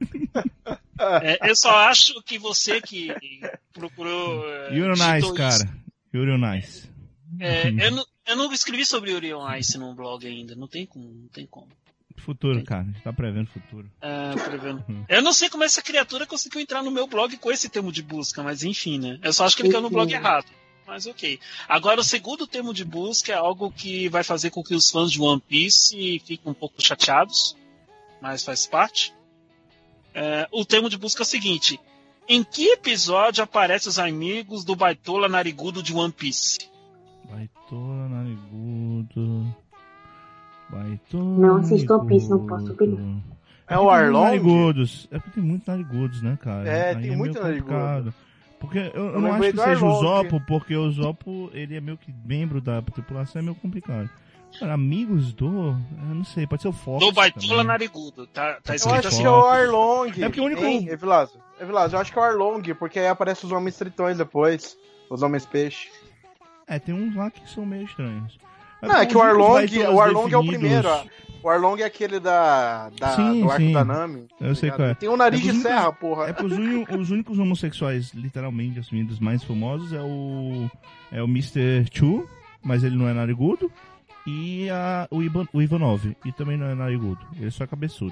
Eu só acho que você que procurou... Yuri on Ice, cara. Yuri on Ice. Eu não escrevi sobre Yuri on Ice no blog ainda. Não tem como. Futuro, cara. A gente tá prevendo o futuro. Prevendo. Eu não sei como essa criatura conseguiu entrar no meu blog com esse termo de busca, mas enfim, né? Eu só acho que ele caiu no blog errado. Mas ok. Agora, o segundo termo de busca é algo que vai fazer com que os fãs de One Piece fiquem um pouco chateados, mas faz parte. O termo de busca é o seguinte: em que episódio aparecem os amigos do Baitola Narigudo de One Piece? Baitola Narigudo... Não assisto One Piece, não posso opinar. É o Arlong? É porque tem muitos narigudos, né, cara? Tem muito narigudo. Porque eu não acho que seja o Zoppo, porque o Zoppo, ele é meio que membro da tripulação, é meio complicado. Cara, amigos eu não sei, pode ser o Fox. Do Baitola Narigudo, tá escrito eu acho assim. que é o Arlong. É porque o único... Evilásio, eu acho que é o Arlong, porque aí aparece os homens tritões depois, os homens peixe. Tem uns lá que são meio estranhos. É que o Arlong é o primeiro, ó. O Arlong é aquele do arco da Nami. Eu sei qual é. Tem um nariz de serra, porra. É porque os únicos homossexuais, literalmente, assumidos mais famosos é o Mr. Chu, mas ele não é narigudo, e o Ivanov, e também não é narigudo, ele é só cabeçudo.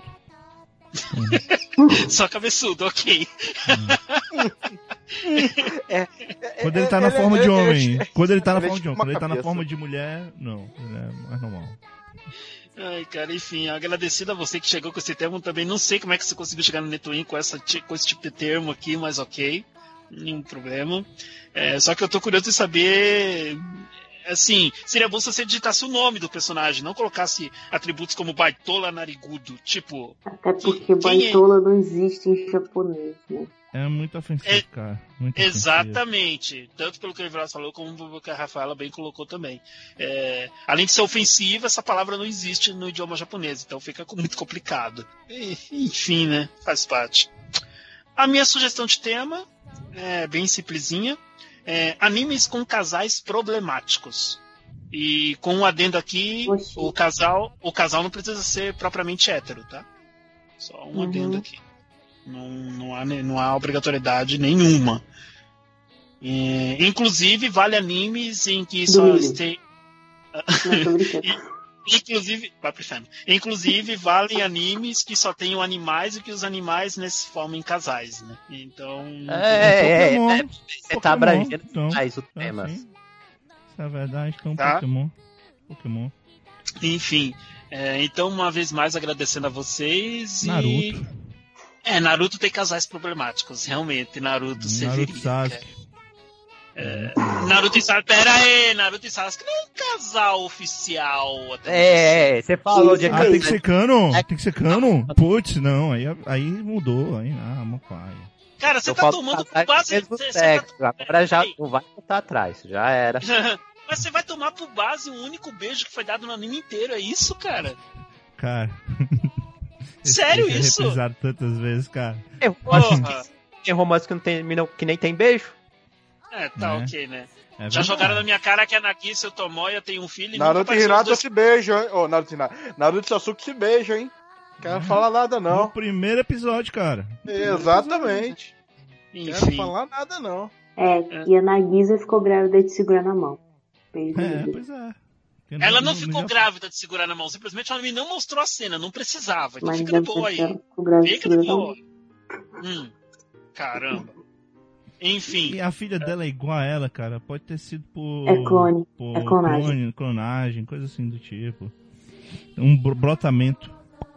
Só cabeçudo, ok. Quando ele tá na forma de homem. Quando ele tá na forma de homem. Quando ele tá na forma de mulher, não. Ele é mais normal. Ai, cara, enfim, agradecido a você que chegou com esse termo também. Não sei como é que você conseguiu chegar no Netwin com esse tipo de termo aqui, mas ok. Nenhum problema. Só que eu tô curioso de saber... Assim, seria bom se você digitasse o nome do personagem, não colocasse atributos como Baitola Narigudo, tipo... Até porque Baitola não existe em japonês, né? É muito ofensivo, cara. Muito exatamente. Ofensivo. Tanto pelo que o Everaldo falou, como que a Rafaela bem colocou também. Além de ser ofensiva, essa palavra não existe no idioma japonês, então fica muito complicado. Enfim, né? Faz parte. A minha sugestão de tema é bem simplesinha. Animes com casais problemáticos. E com um adendo aqui, o casal não precisa ser propriamente hétero, tá? Só um adendo aqui. Não há obrigatoriedade nenhuma. Inclusive, vale animes em que só tem... Inclusive, valem animes que só tenham animais e que os animais se formam em casais, né? Então... Você tá abrangendo mais o tema. Assim, isso é verdade, então tá? Pokémon. Enfim, então uma vez mais agradecendo a vocês. Naruto. Naruto tem casais problemáticos, realmente. Naruto Sasuke. Naruto e Sasuke. Pera aí, Naruto e Sasuke não é um casal oficial. Você falou de... tem que ser canon? Tem que ser canon? Putz, não, aí mudou. Aí, uma paia. Cara, você tá tomando por base... Agora já não vai voltar atrás, já era. Mas você vai tomar por base um único beijo que foi dado no anime inteiro, é isso, cara? Cara... Sério isso? Reprisado tantas vezes, cara. Tem romance que nem tem beijo. Ok, né? Já jogaram na minha cara que a Nagisa e o Tomoya tem um filho e Naruto e Hinata se beijam, hein? Naruto e Sasuke se beijam, hein? Não quero falar nada, não. No primeiro episódio, cara. Exatamente. Enfim. Quero falar nada, não. E a Nagisa ficou grávida de segurar na mão. Pois é. Ela não ficou grávida de segurar na mão, simplesmente ela não mostrou a cena, não precisava. Então fica de boa aí. Fica de boa. Caramba. Enfim. E a filha dela é igual a ela, cara. Pode ter sido por... clone. Por clonagem. Clonagem, coisa assim do tipo. Um brotamento.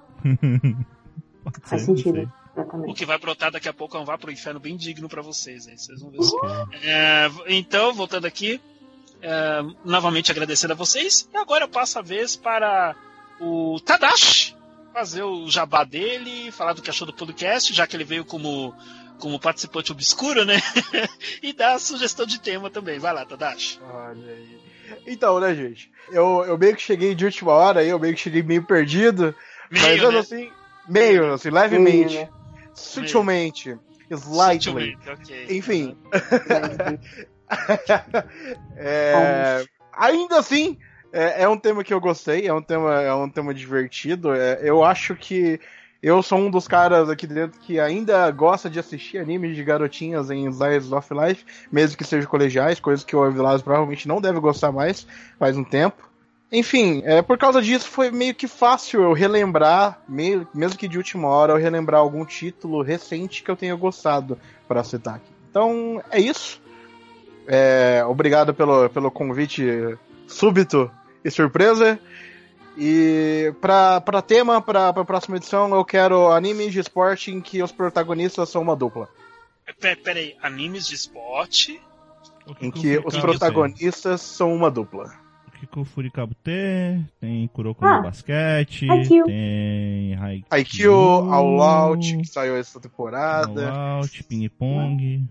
Faz sentido. Exatamente. O que vai brotar daqui a pouco é um vá pro inferno bem digno pra vocês. Aí vocês vão ver. Então, voltando aqui. Novamente agradecendo a vocês. E agora eu passo a vez para o Tadashi fazer o jabá dele, falar do que achou do podcast, já que ele veio como participante obscuro, né? E dar a sugestão de tema também. Vai lá, Tadashi. Olha aí. Então, né, gente? Eu meio que cheguei de última hora, eu meio que cheguei meio perdido. Mas né? assim, levemente. sutilmente, slightly. Okay. Enfim. Ainda assim, é um tema que eu gostei, é um tema divertido. Eu acho que eu sou um dos caras aqui dentro que ainda gosta de assistir animes de garotinhas em Slice of Life, mesmo que sejam colegiais, coisa que o Vilas provavelmente não deve gostar mais, faz um tempo. Enfim, por causa disso foi meio que fácil eu relembrar, mesmo que de última hora, eu relembrar algum título recente que eu tenha gostado para citar aqui. Então, é isso. Obrigado pelo convite súbito e surpresa. E pra próxima edição, eu quero animes de esporte em que os protagonistas são uma dupla. Peraí, animes de esporte? Em que os protagonistas são uma dupla. Kiko Furikabo tem Kuroko no Basquete, Haikyuu. tem Haikyuu, All Out, que saiu essa temporada. All Out, Ping Pong.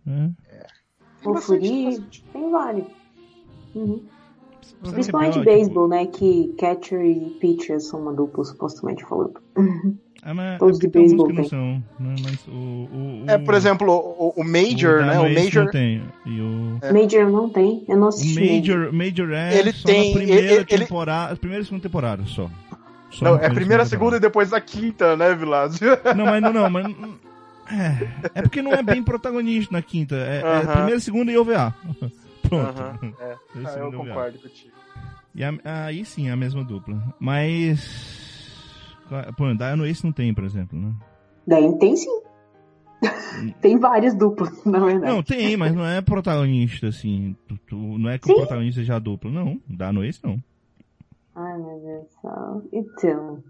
Furi, tem vários. Principalmente beisebol, né? Que catcher e pitcher são uma dupla, supostamente falando. Mas todos de beisebol que não tem. são, né? Mas por exemplo, o Major, né? O Major não tem. E Major não tem, eu não assisti. o Major ele só tem, na primeira temporada, primeira e segunda temporada só. Não, é primeira, segunda e depois a quinta, né, Vilas? Mas é porque não é bem protagonista na quinta. É primeira, segunda e OVA. Pronto. Eu concordo contigo. E aí sim, é a mesma dupla. Mas... Pô, Diano Ace não tem, por exemplo, né? Daí tem sim. Tem várias duplas, na verdade. Não, tem, mas não é protagonista, assim. Não é que Sim. o protagonista seja a dupla. Não, Diano Ace não. Ai, meu Deus do céu. Então...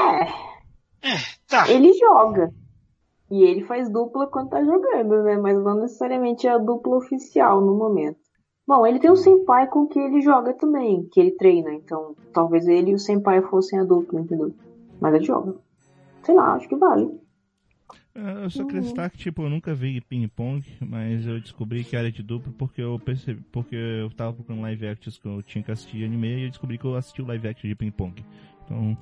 Tá. Ele joga. E ele faz dupla quando tá jogando, né? Mas não necessariamente é a dupla oficial no momento. Bom, ele tem um senpai com que ele joga também, que ele treina. Então, talvez ele e o senpai fossem a dupla, entendeu? Mas ele joga. Sei lá, acho que vale. Eu só queria citar que, tipo, eu nunca vi ping-pong, mas eu descobri que era de dupla porque eu tava procurando live actions que eu tinha que assistir anime e eu descobri que eu assisti o live action de ping-pong. Então,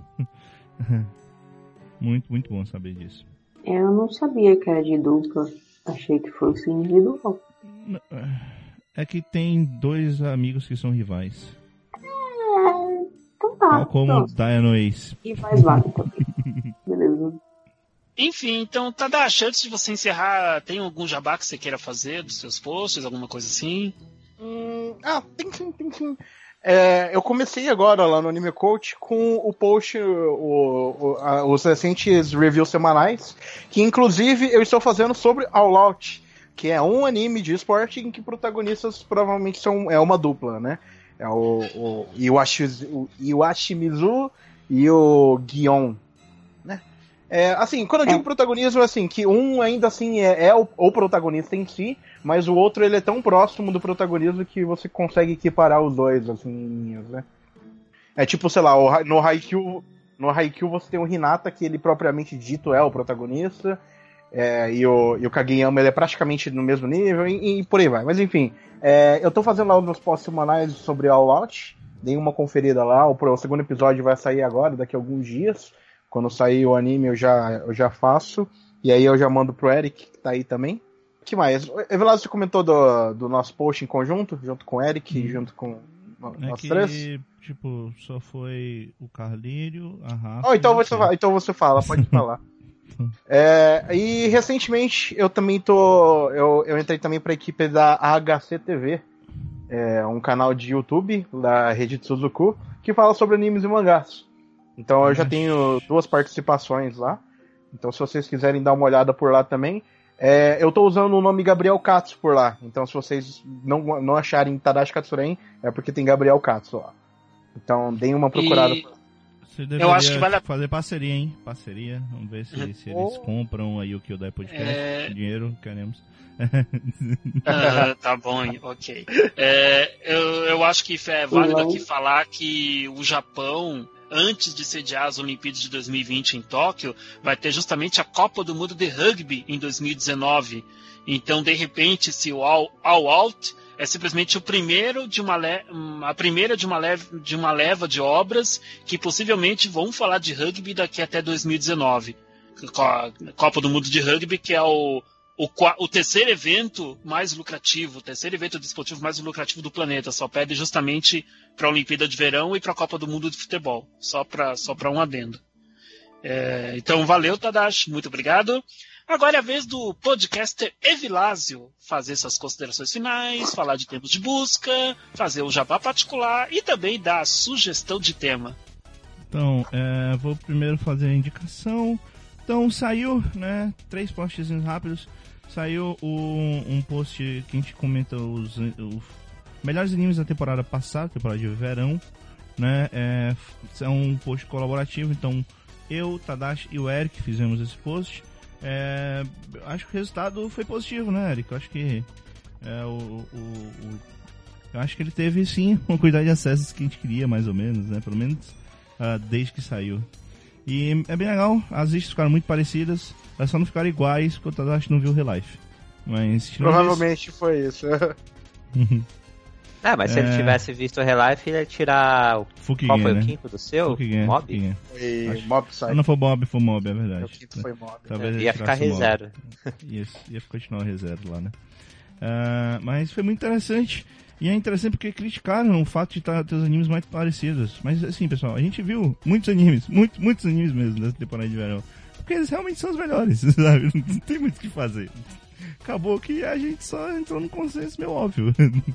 muito, muito bom saber disso. Eu não sabia que era de dupla. Achei que fosse individual. É que tem dois amigos que são rivais. Então tá. Tal como Diano Ace. E faz válido também. Beleza. Enfim, então, Tadashi, antes de você encerrar, tem algum jabá que você queira fazer dos seus posts, alguma coisa assim? Tem sim. Eu comecei agora lá no Anime Coach com o post, os recentes reviews semanais, que inclusive eu estou fazendo sobre All Out, que é um anime de esporte em que protagonistas provavelmente são uma dupla, né? É o Iwashimizu e o Gion, né? Assim, quando eu digo protagonismo, assim, que um ainda assim é o protagonista em si, mas o outro ele é tão próximo do protagonismo que você consegue equiparar os dois, assim, né? É tipo, sei lá, no Haikyuu você tem o Hinata, que ele propriamente dito é o protagonista, e o Kageyama ele é praticamente no mesmo nível, e por aí vai. Mas enfim, eu tô fazendo lá os meus posts semanais sobre All Out, dei uma conferida lá, o segundo episódio vai sair agora, daqui a alguns dias. Quando sair o anime eu já faço. E aí eu já mando pro Eric, que tá aí também. O que mais? Velasco, você comentou do nosso post em conjunto, junto com o Eric, junto com nós três? Tipo, só foi o Carlírio, a Rafa... Então você fala, pode falar. E recentemente eu também eu entrei também pra equipe da HCTV, um canal de YouTube da rede de Suzuku, que fala sobre animes e mangás. Então eu já tenho 2 participações lá. Então se vocês quiserem dar uma olhada por lá também. Eu tô usando o nome Gabriel Katsu por lá. Então se vocês não acharem Tadashi Katsuren, é porque tem Gabriel Katsu lá. Então deem uma procurada. Você deveria fazer parceria, hein? Parceria. Vamos ver se eles compram aí o que eu der podcast. Dinheiro, queremos. Tá bom, ok. Eu acho que é válido aqui falar que o Japão, antes de sediar as Olimpíadas de 2020 em Tóquio, vai ter justamente a Copa do Mundo de Rugby em 2019. Então, de repente, se o All Out é simplesmente a primeira de uma leva de obras que possivelmente vão falar de rugby daqui até 2019. Copa do Mundo de Rugby, que é o terceiro evento mais lucrativo, o terceiro evento desportivo mais lucrativo do planeta. Só perde justamente para a Olimpíada de Verão e para a Copa do Mundo de Futebol. Só para um adendo. Então, valeu, Tadashi. Muito obrigado. Agora é a vez do podcaster Evilásio fazer suas considerações finais, falar de termos de busca, fazer o jabá particular e também dar a sugestão de tema. Então, vou primeiro fazer a indicação. Então, saiu, né, 3 posts rápidos. Saiu um post que a gente comenta os melhores animes da temporada passada, temporada de verão, né? É um post colaborativo, então eu, Tadashi e o Eric fizemos esse post. Acho que o resultado foi positivo, né, Eric? Eu acho que eu acho que ele teve sim uma quantidade de acessos que a gente queria, mais ou menos, né? Pelo menos desde que saiu. E é bem legal, as listas ficaram muito parecidas, elas só não ficaram iguais porque o Tadashi não viu o Relife. Mas provavelmente foi isso. Mas se ele tivesse visto o Relife, ele ia tirar Fukigen, qual foi, né? o quinto do seu? Mob? Fukigen. Foi Mob Psycho. Não foi Mob, foi Mob, é verdade. O quinto foi Mob. Ia ficar ReZero. Isso, ia continuar o ReZero lá, né? Mas foi muito interessante. E é interessante porque criticaram o fato de ter os animes mais parecidos. Mas assim, pessoal, a gente viu muitos animes mesmo nessa temporada de verão. Porque eles realmente são os melhores, sabe? Não tem muito o que fazer. Acabou que a gente só entrou num consenso meio óbvio.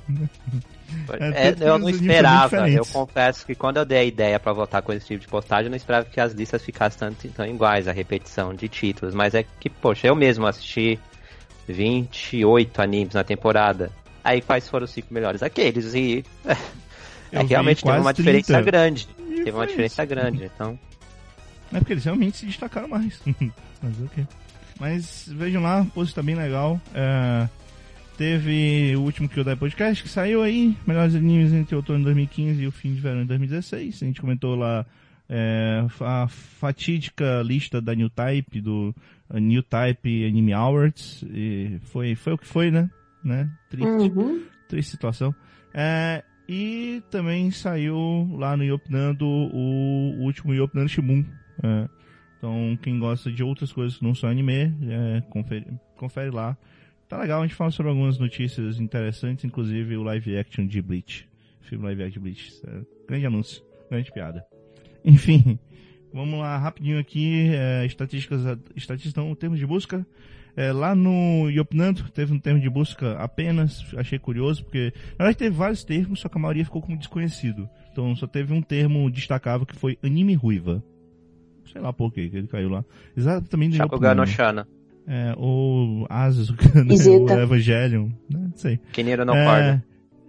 Eu não esperava, eu confesso que quando eu dei a ideia pra voltar com esse tipo de postagem, eu não esperava que as listas ficassem tão iguais, a repetição de títulos. Mas é que, poxa, eu mesmo assisti 28 animes na temporada. Aí quais foram os 5 melhores? Aqueles, e realmente teve uma diferença grande. Teve uma diferença grande, então... É porque eles realmente se destacaram mais. Mas ok. Mas vejam lá, o post tá bem legal. Teve o último Kyodai Podcast que saiu aí, melhores animes entre outono de 2015 e o fim de verão de 2016. A gente comentou lá a fatídica lista da New Type, do New Type Anime Awards. E foi o que foi, né? Triste situação. E também saiu lá no Yopnando o último Yopnando Shimun. Então quem gosta de outras coisas que não são anime, confere lá. Tá legal, a gente fala sobre algumas notícias interessantes, inclusive o live action de Bleach. Filme live action de Bleach. Grande anúncio, grande piada. Enfim, vamos lá rapidinho aqui. Estatísticas não, termos de busca. Lá no Yopnando teve um termo de busca apenas, achei curioso, porque na verdade teve vários termos, só que a maioria ficou como desconhecido. Então só teve um termo destacável que foi anime ruiva. Sei lá por que ele caiu lá. Exatamente no Shakugan no Shana. Ou Asuka, né? O Evangelion, né? Não sei. Kiniro no Corda.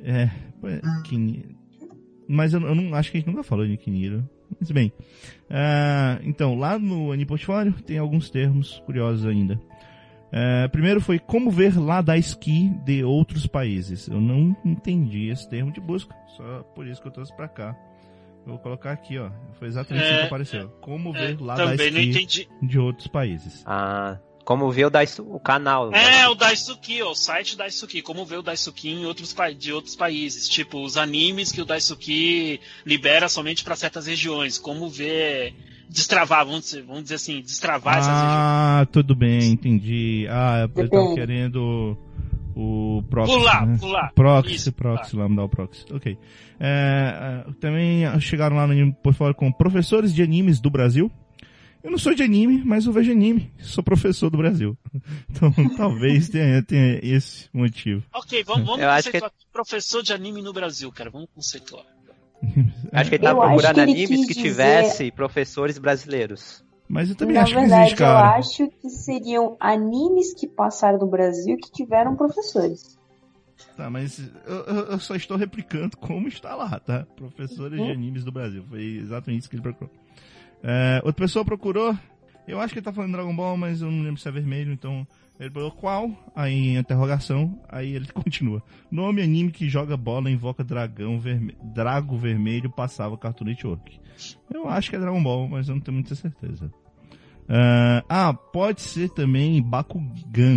Mas eu não acho que a gente nunca falou de Kiniro. Mas bem. Então, lá no Anime Portfólio tem alguns termos curiosos ainda. Primeiro foi como ver Ladaiski de outros países. Eu não entendi esse termo de busca, só por isso que eu trouxe pra cá. Eu vou colocar aqui, ó. Foi exatamente isso que apareceu. Como ver Ladaiski de outros países. Como ver o canal. O Daisuki, o site Daisuki. Como ver o Daisuki de outros países. Tipo, os animes que o Daisuki libera somente para certas regiões. Como ver... Destravar, vamos dizer assim, destravar essas regiões. Tudo bem, entendi. Eu tava querendo o proxy. Pular. Proxy, lá, me dá o proxy. Ok. Também chegaram lá no portfólio com professores de animes do Brasil. Eu não sou de anime, mas eu vejo anime. Sou professor do Brasil. Então, talvez tenha esse motivo. Ok, vamos conceituar professor de anime no Brasil, cara. Vamos conceituar. Acho que ele tava procurando animes que tivesse professores brasileiros. Mas eu também acho que existe, cara. Eu acho que seriam animes que passaram no Brasil que tiveram professores. Tá, mas eu só estou replicando como está lá, tá? Professores de animes do Brasil. Foi exatamente isso que ele procurou. Outra pessoa procurou. Eu acho que ele tá falando Dragon Ball, mas eu não lembro se é vermelho, então... Ele falou qual? Aí interrogação, aí ele continua. Nome anime que joga bola, invoca Drago vermelho, passava Cartoon Network. Eu acho que é Dragon Ball, mas eu não tenho muita certeza. Pode ser também Bakugan.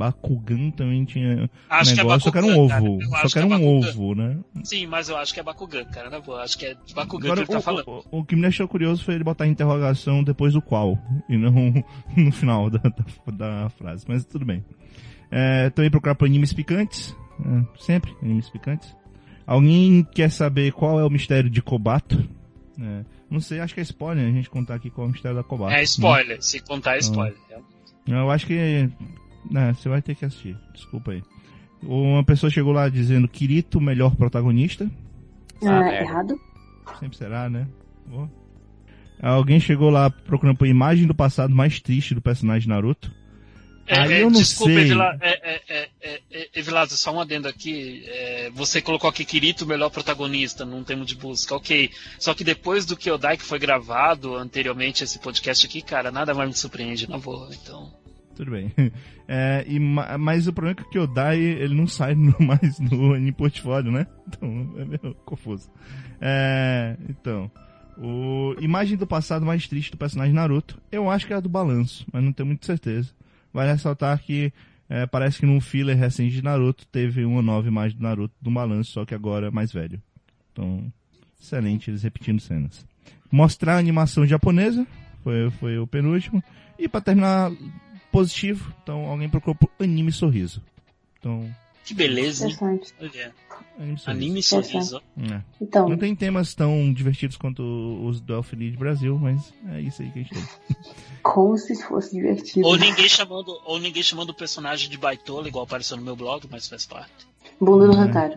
Bakugan também tinha Acho negócio, que é só que era um Bakugan, ovo. cara. Só que era um ovo, né? Sim, mas eu acho que é Bakugan, cara, na boa. Acho que é de Bakugan Agora, que ele tá falando. o que me deixou curioso foi ele botar a interrogação depois do qual, e não no final da frase, mas tudo bem. Também procurar por animes picantes, sempre animes picantes. Alguém quer saber qual é o mistério de Kobato? Não sei, acho que é spoiler a gente contar aqui qual é o mistério da Kobato. É spoiler, né? Se contar é spoiler. Eu acho que você vai ter que assistir, desculpa aí. Uma pessoa chegou lá dizendo Kirito, melhor protagonista. Errado. Sempre será, né? Alguém chegou lá procurando por imagem do passado mais triste do personagem Naruto. Aí eu não desculpa, sei. Evilásio, só um adendo aqui. Você colocou aqui Kirito, melhor protagonista, num termo de busca, ok. Só que depois do Kyodai, que foi gravado anteriormente esse podcast aqui, cara, nada mais me surpreende, na boa, então... Tudo bem. Mas o problema é que o Kyodai, ele não sai mais no Anime Portfólio, né? Então, é meio confuso. Então, imagem do passado mais triste do personagem Naruto, eu acho que é a do balanço, mas não tenho muita certeza. Vale ressaltar que parece que num filler recente de Naruto teve uma nova imagem do Naruto do balanço, só que agora mais velho. Então, excelente, eles repetindo cenas. Mostrar a animação japonesa, foi o penúltimo. E pra terminar positivo, então alguém procurou por anime sorriso. Então, que beleza, hein? Olha. Anime sorriso. Então, não tem temas tão divertidos quanto os do Elfenid Brasil, mas é isso aí que a gente tem. Como se fosse divertido. Ou ninguém chamando o personagem de baitola, igual apareceu no meu blog, mas faz parte. Bunda do Hantaro.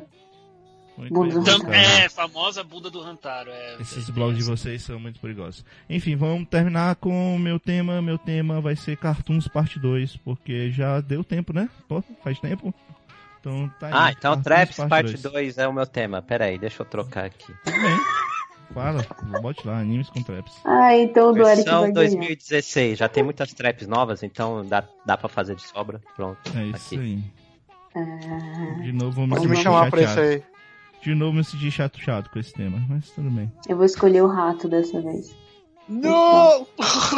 Famosa bunda do Hantaro. Esses blogs de vocês são muito perigosos. Enfim, vamos terminar com o meu tema. Meu tema vai ser Cartoons Parte 2, porque já deu tempo, né? Pô, faz tempo. Então tá aí. Então Traps Parte 2 é o meu tema. Pera aí, deixa eu trocar aqui. Tudo bem. Fala, bote lá, animes com traps. Então o do Eric vai 2016, já tem muitas traps novas, então dá pra fazer de sobra. Pronto. É isso aqui. Aí. De novo, vamos Pode me chamar pra isso aí. De novo, me senti chato com esse tema, mas tudo bem. Eu vou escolher o rato dessa vez. Não!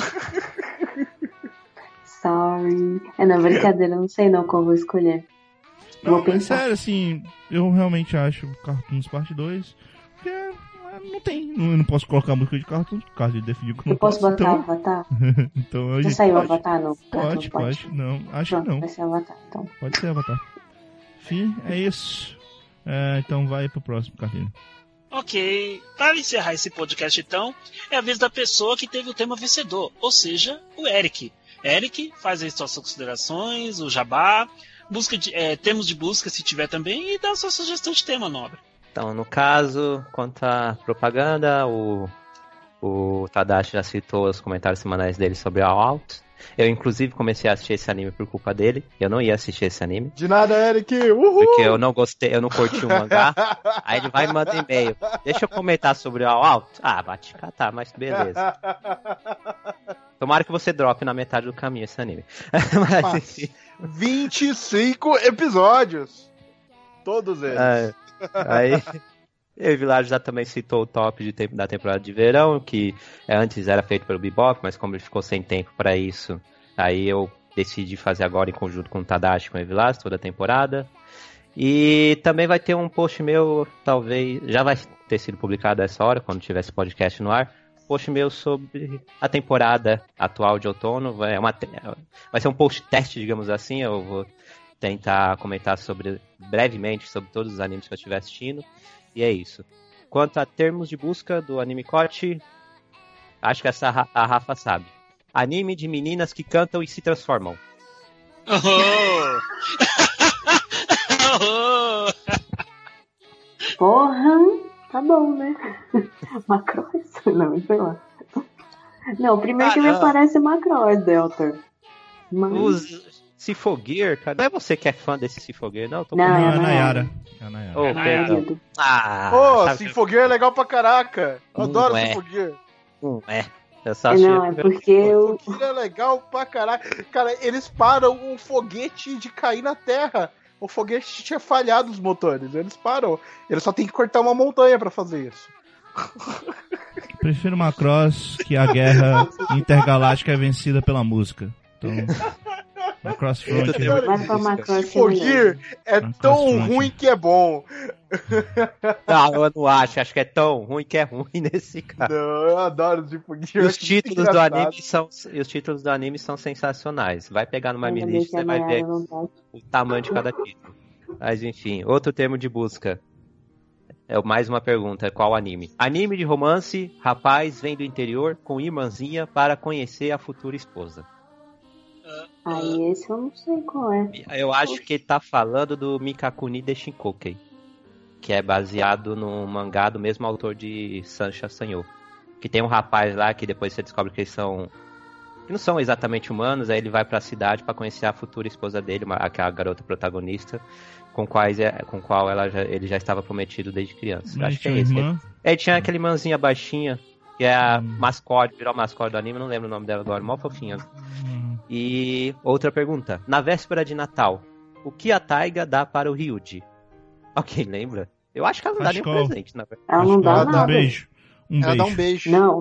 Sorry. Não, brincadeira, não sei não qual vou escolher. Vou pensar. Sério, assim, eu realmente acho Cartoons Parte 2, porque não tem. Eu não posso colocar música de Cartoons, por causa de definir que eu não posso botar então... Avatar? Então, já saiu Avatar no Pode. Não, acho que não. Vai ser Avatar, então. Pode ser Avatar. Enfim, é isso. Então vai pro próximo, Carlinhos. Ok, para encerrar esse podcast então, é a vez da pessoa que teve o tema vencedor, ou seja, o Eric. Eric, faz aí suas considerações, o jabá, termos de busca se tiver também, e dá a sua sugestão de tema, nobre. Então, no caso, quanto à propaganda, o Tadashi já citou os comentários semanais dele sobre All Out. Eu, inclusive, comecei a assistir esse anime por culpa dele. Eu não ia assistir esse anime. De nada, Eric! Uhul! Porque eu não gostei, eu não curti o mangá. Aí ele vai e manda e-mail. Deixa eu comentar sobre o All Out. Vai te catar, mas beleza. Tomara que você drope na metade do caminho esse anime. Mas, 25 episódios! Todos eles. Aí... E o Világio já também citou o top da temporada de verão, que antes era feito pelo Bebop, mas como ele ficou sem tempo para isso, aí eu decidi fazer agora em conjunto com o Tadashi e com o Világio, toda a temporada. E também vai ter um post meu, talvez, já vai ter sido publicado a essa hora, quando tiver esse podcast no ar, post meu sobre a temporada atual de outono. Vai ser um post teste, digamos assim, eu vou tentar comentar brevemente sobre todos os animes que eu estiver assistindo. E é isso. Quanto a termos de busca do Anime Corte, acho que a Rafa sabe. Anime de meninas que cantam e se transformam. Porra, tá bom, né? Macross? Não, sei lá. Não, primeiro que me parece Macross, Delta. Mas... Cifogear, cara. Não é você que é fã desse Cifogear, não? Não, é a Nayara. Cifogear é legal pra caraca. Eu adoro Cifogear. Não é. É porque o Cifogear é legal pra caraca. Cara, eles param um foguete de cair na Terra. O foguete tinha falhado os motores. Eles param. Eles só tem que cortar uma montanha pra fazer isso. Prefiro Macross, que a guerra intergaláctica é vencida pela música. Então... Macross Frontier. Vai pra Macross. Se for Gear, é tão ruim que é bom. Não, eu não acho que é tão ruim que é ruim nesse caso. Não, eu adoro tipo Gear. E os títulos do anime são sensacionais. Vai pegar numa minilist, você vai ver o tamanho de cada título. Mas enfim, outro termo de busca. É mais uma pergunta, qual anime? Anime de romance, rapaz vem do interior com irmãzinha para conhecer a futura esposa. Aí esse eu não sei qual é. Eu acho que ele tá falando do Mikakuni de Shinkokei, que é baseado no mangá do mesmo autor de Sansha Sanyo. Que tem um rapaz lá que depois você descobre que eles que não são exatamente humanos, aí ele vai pra cidade pra conhecer a futura esposa dele, aquela garota protagonista, com qual ele já estava prometido desde criança. Acho que é esse. Ele tinha aquela irmãzinha baixinha, que é a mascote, virou mascote do anime, não lembro o nome dela agora, mó fofinha. E outra pergunta, na véspera de Natal, o que a Taiga dá para o Ryuji? Ok, lembra? Eu acho que ela não dá nenhum presente, na verdade. Ela não dá nada. Um beijo. Ela dá um beijo. Não.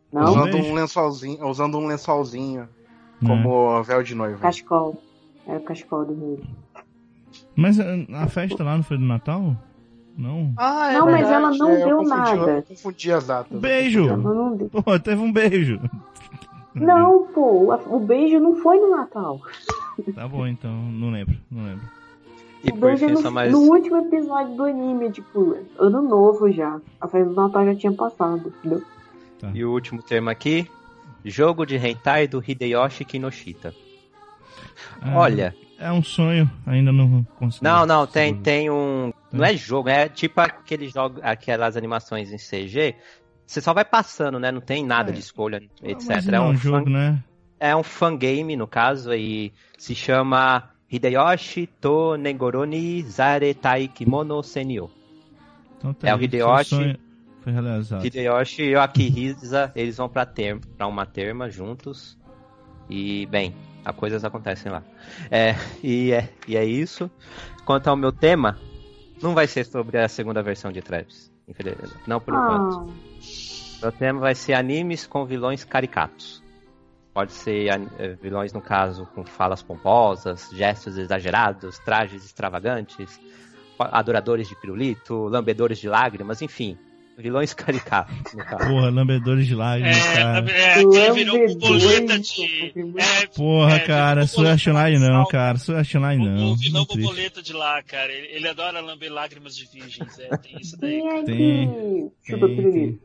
Usando um lençolzinho como véu de noiva. Cachecol. É o cachecol do Ryuji. Mas a festa lá não foi do Natal? Não. Ah, não, mas ela não deu nada. Eu confundi as datas. Beijo! Pô, teve um beijo. Não, pô, o beijo não foi no Natal. Tá bom, então, não lembro. E o beijo no último episódio do anime, tipo, ano novo já. A festa do Natal já tinha passado, entendeu? Tá. E o último termo aqui, jogo de hentai do Hideyoshi Kinoshita. Olha... É um sonho, ainda não consegui. Não, tem um... Não é jogo, é tipo aquelas animações em CG. Você só vai passando, né? Não tem nada de escolha, etc. É um jogo, né? É um fangame, no caso, e se chama Hideyoshi to Negoroni Zaretai Kimono Senyo. Então, tá, o Hideyoshi... Foi realizado. Hideyoshi e o Akihisa, eles vão pra uma terma juntos. E, bem, as coisas acontecem lá. E é isso. Quanto ao meu tema, não vai ser sobre a segunda versão de Travis. Infelizmente. Não por enquanto. Meu tema vai ser animes com vilões caricatos. Pode ser vilões, no caso, com falas pomposas, gestos exagerados, trajes extravagantes, adoradores de pirulito, lambedores de lágrimas, enfim. Vilões caricatos, no caso. Porra, lambedores de lágrimas, cara. Aqui virou borboleta de... Porra, cara, Suashunai não, cara. Suashunai não. O vilão borboleta de lá, cara. Ele adora lamber lágrimas de virgens. Tem isso daí. Tem. Chupa pirulito.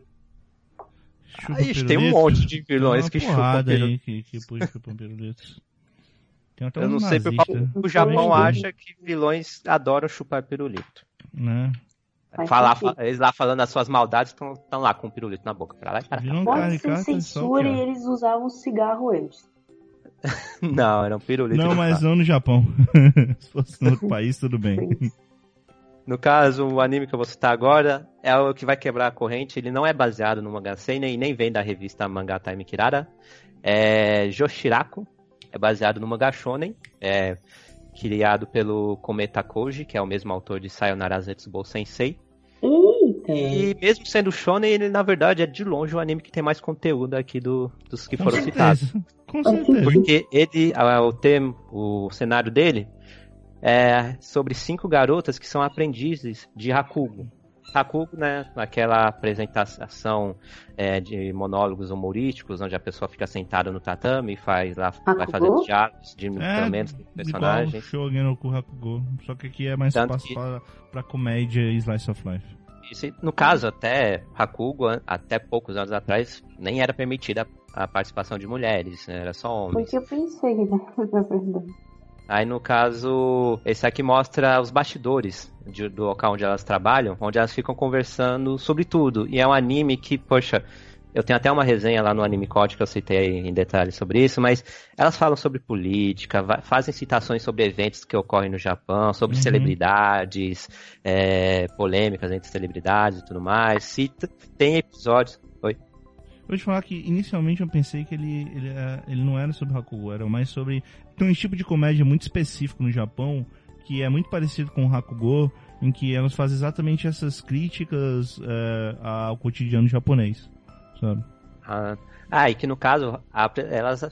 Tem um monte de vilões que chupam pirulito. Que chupam pirulitos. Eu não sei porque o Japão acha que vilões adoram chupar pirulito. Né? Eles lá falando as suas maldades estão lá com o pirulito na boca. Pra lá e para cá. Pode ser censura e eles usavam cigarro antes. Não, era um pirulito. Não, mas não no Japão. Se fosse no outro país, tudo bem. No caso, o anime que eu vou citar agora é o que vai quebrar a corrente. Ele não é baseado no Manga Seinen e nem vem da revista Manga Time Kirara. É Joshiraku. É baseado no Manga Shonen. É criado pelo Kometa Koji, que é o mesmo autor de Sayonara Zetsubou Sensei. E mesmo sendo shonen, ele na verdade é de longe o anime que tem mais conteúdo aqui dos que foram citados. Com certeza. Porque o cenário dele é sobre 5 garotas que são aprendizes de Hakugo. Hakugo, né, naquela apresentação de monólogos humorísticos, onde a pessoa fica sentada no tatame e vai fazendo diálogos de momentos dos personagens. Igual o Shogen no Hakugo, só que aqui é mais fácil pra comédia e slice of life. Isso, no caso, até Hakugo, até poucos anos atrás, nem era permitida a participação de mulheres, né, era só homens. Porque eu pensei, né, na verdade. Aí, no caso, esse aqui mostra os bastidores do local onde elas trabalham, onde elas ficam conversando sobre tudo. E é um anime que, poxa, eu tenho até uma resenha lá no Anime Code que eu citei em detalhes sobre isso, mas elas falam sobre política, fazem citações sobre eventos que ocorrem no Japão, sobre celebridades, polêmicas entre celebridades e tudo mais. Tem episódios... Oi? Eu vou te falar que inicialmente eu pensei que ele não era sobre Hakugo, era mais sobre... Tem um tipo de comédia muito específico no Japão, que é muito parecido com o Hakugo, em que elas fazem exatamente essas críticas ao cotidiano japonês, sabe? E que no caso, elas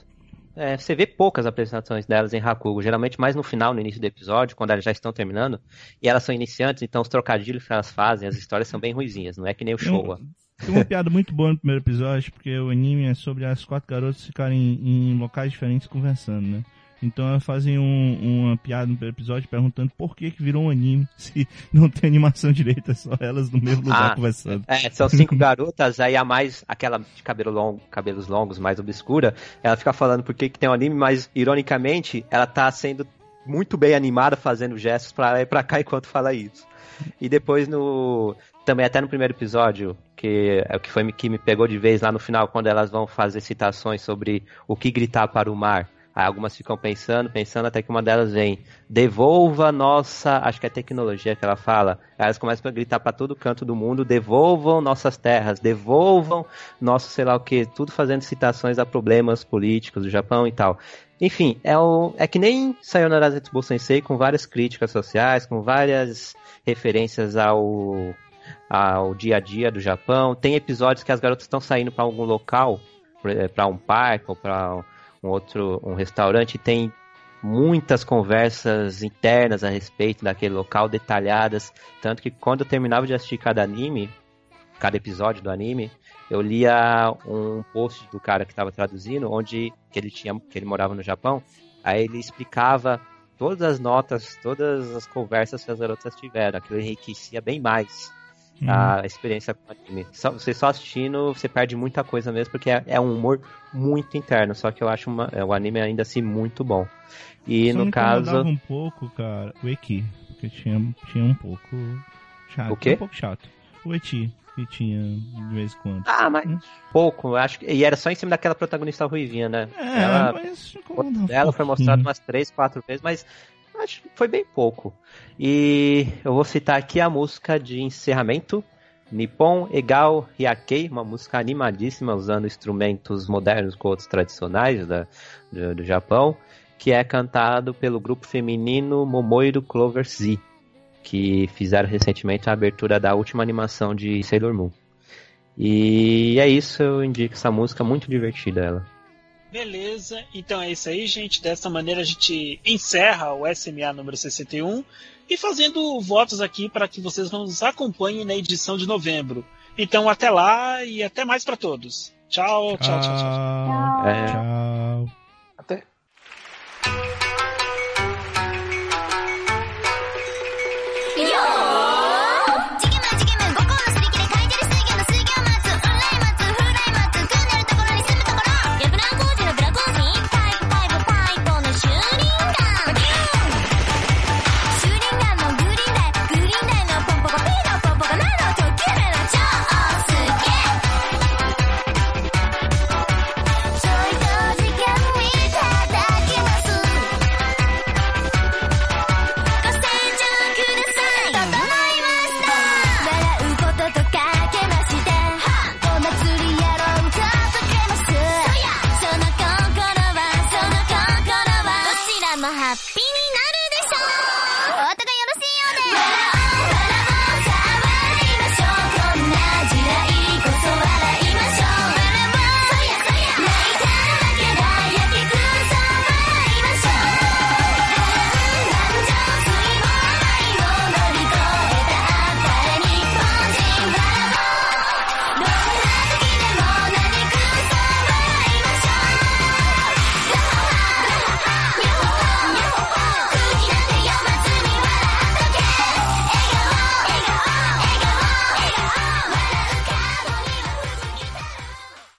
você vê poucas apresentações delas em Hakugo, geralmente mais no final, no início do episódio, quando elas já estão terminando, e elas são iniciantes, então os trocadilhos que elas fazem, as histórias são bem ruizinhas, não é que nem o Showa. Tem uma piada muito boa no primeiro episódio, porque o anime é sobre as 4 garotas ficarem em locais diferentes conversando, né? Então elas fazem uma piada no primeiro episódio perguntando por que virou um anime se não tem animação direita, é só elas no mesmo lugar conversando. São 5 garotas, aí a mais, aquela de cabelos longos, mais obscura, ela fica falando por que tem um anime, mas foi ela tá sendo muito bem animada, fazendo gestos pra lá e pra cá enquanto fala isso. E depois também até no primeiro episódio, que é o que foi que me pegou de vez lá no final, quando elas vão fazer citações sobre o que gritar para o mar. Aí algumas ficam pensando, até que uma delas vem, devolva nossa, acho que é tecnologia que ela fala, aí elas começam a gritar para todo canto do mundo, devolvam nossas terras, devolvam nosso sei lá o que, tudo fazendo citações a problemas políticos do Japão e tal. Enfim, é que nem Sayonara Zetsubou Sensei, com várias críticas sociais, com várias referências ao dia a dia do Japão. Tem episódios que as garotas estão saindo para algum local, para um parque ou para um restaurante, e tem muitas conversas internas a respeito daquele local, detalhadas, tanto que quando eu terminava de assistir cada episódio do anime, eu lia um post do cara que estava traduzindo, que ele morava no Japão, aí ele explicava todas as notas, todas as conversas que as garotas tiveram, aquilo enriquecia bem mais a experiência com o anime. Você só assistindo, você perde muita coisa mesmo, porque é um humor muito interno, só que eu acho o anime ainda assim muito bom. E só no caso... um pouco, cara, o Eki, porque tinha um pouco chato. O quê? Um pouco chato. O Eti, que tinha de vez em quando. Mas pouco, eu acho que... E era só em cima daquela protagonista ruivinha, né? Ela foi mostrada umas 3, 4 vezes, mas acho que foi bem pouco. E eu vou citar aqui a música de encerramento, Nippon Egal Hyakei, uma música animadíssima, usando instrumentos modernos com outros tradicionais do Japão, que é cantado pelo grupo feminino Momoiro Clover Z, que fizeram recentemente a abertura da última animação de Sailor Moon. E é isso, eu indico essa música, muito divertida ela. Beleza, então é isso aí, gente. Dessa maneira a gente encerra o SMA número 61 e fazendo votos aqui para que vocês nos acompanhem na edição de novembro. Então até lá e até mais para todos. Tchau, tchau, tchau, tchau. Tchau. Tchau.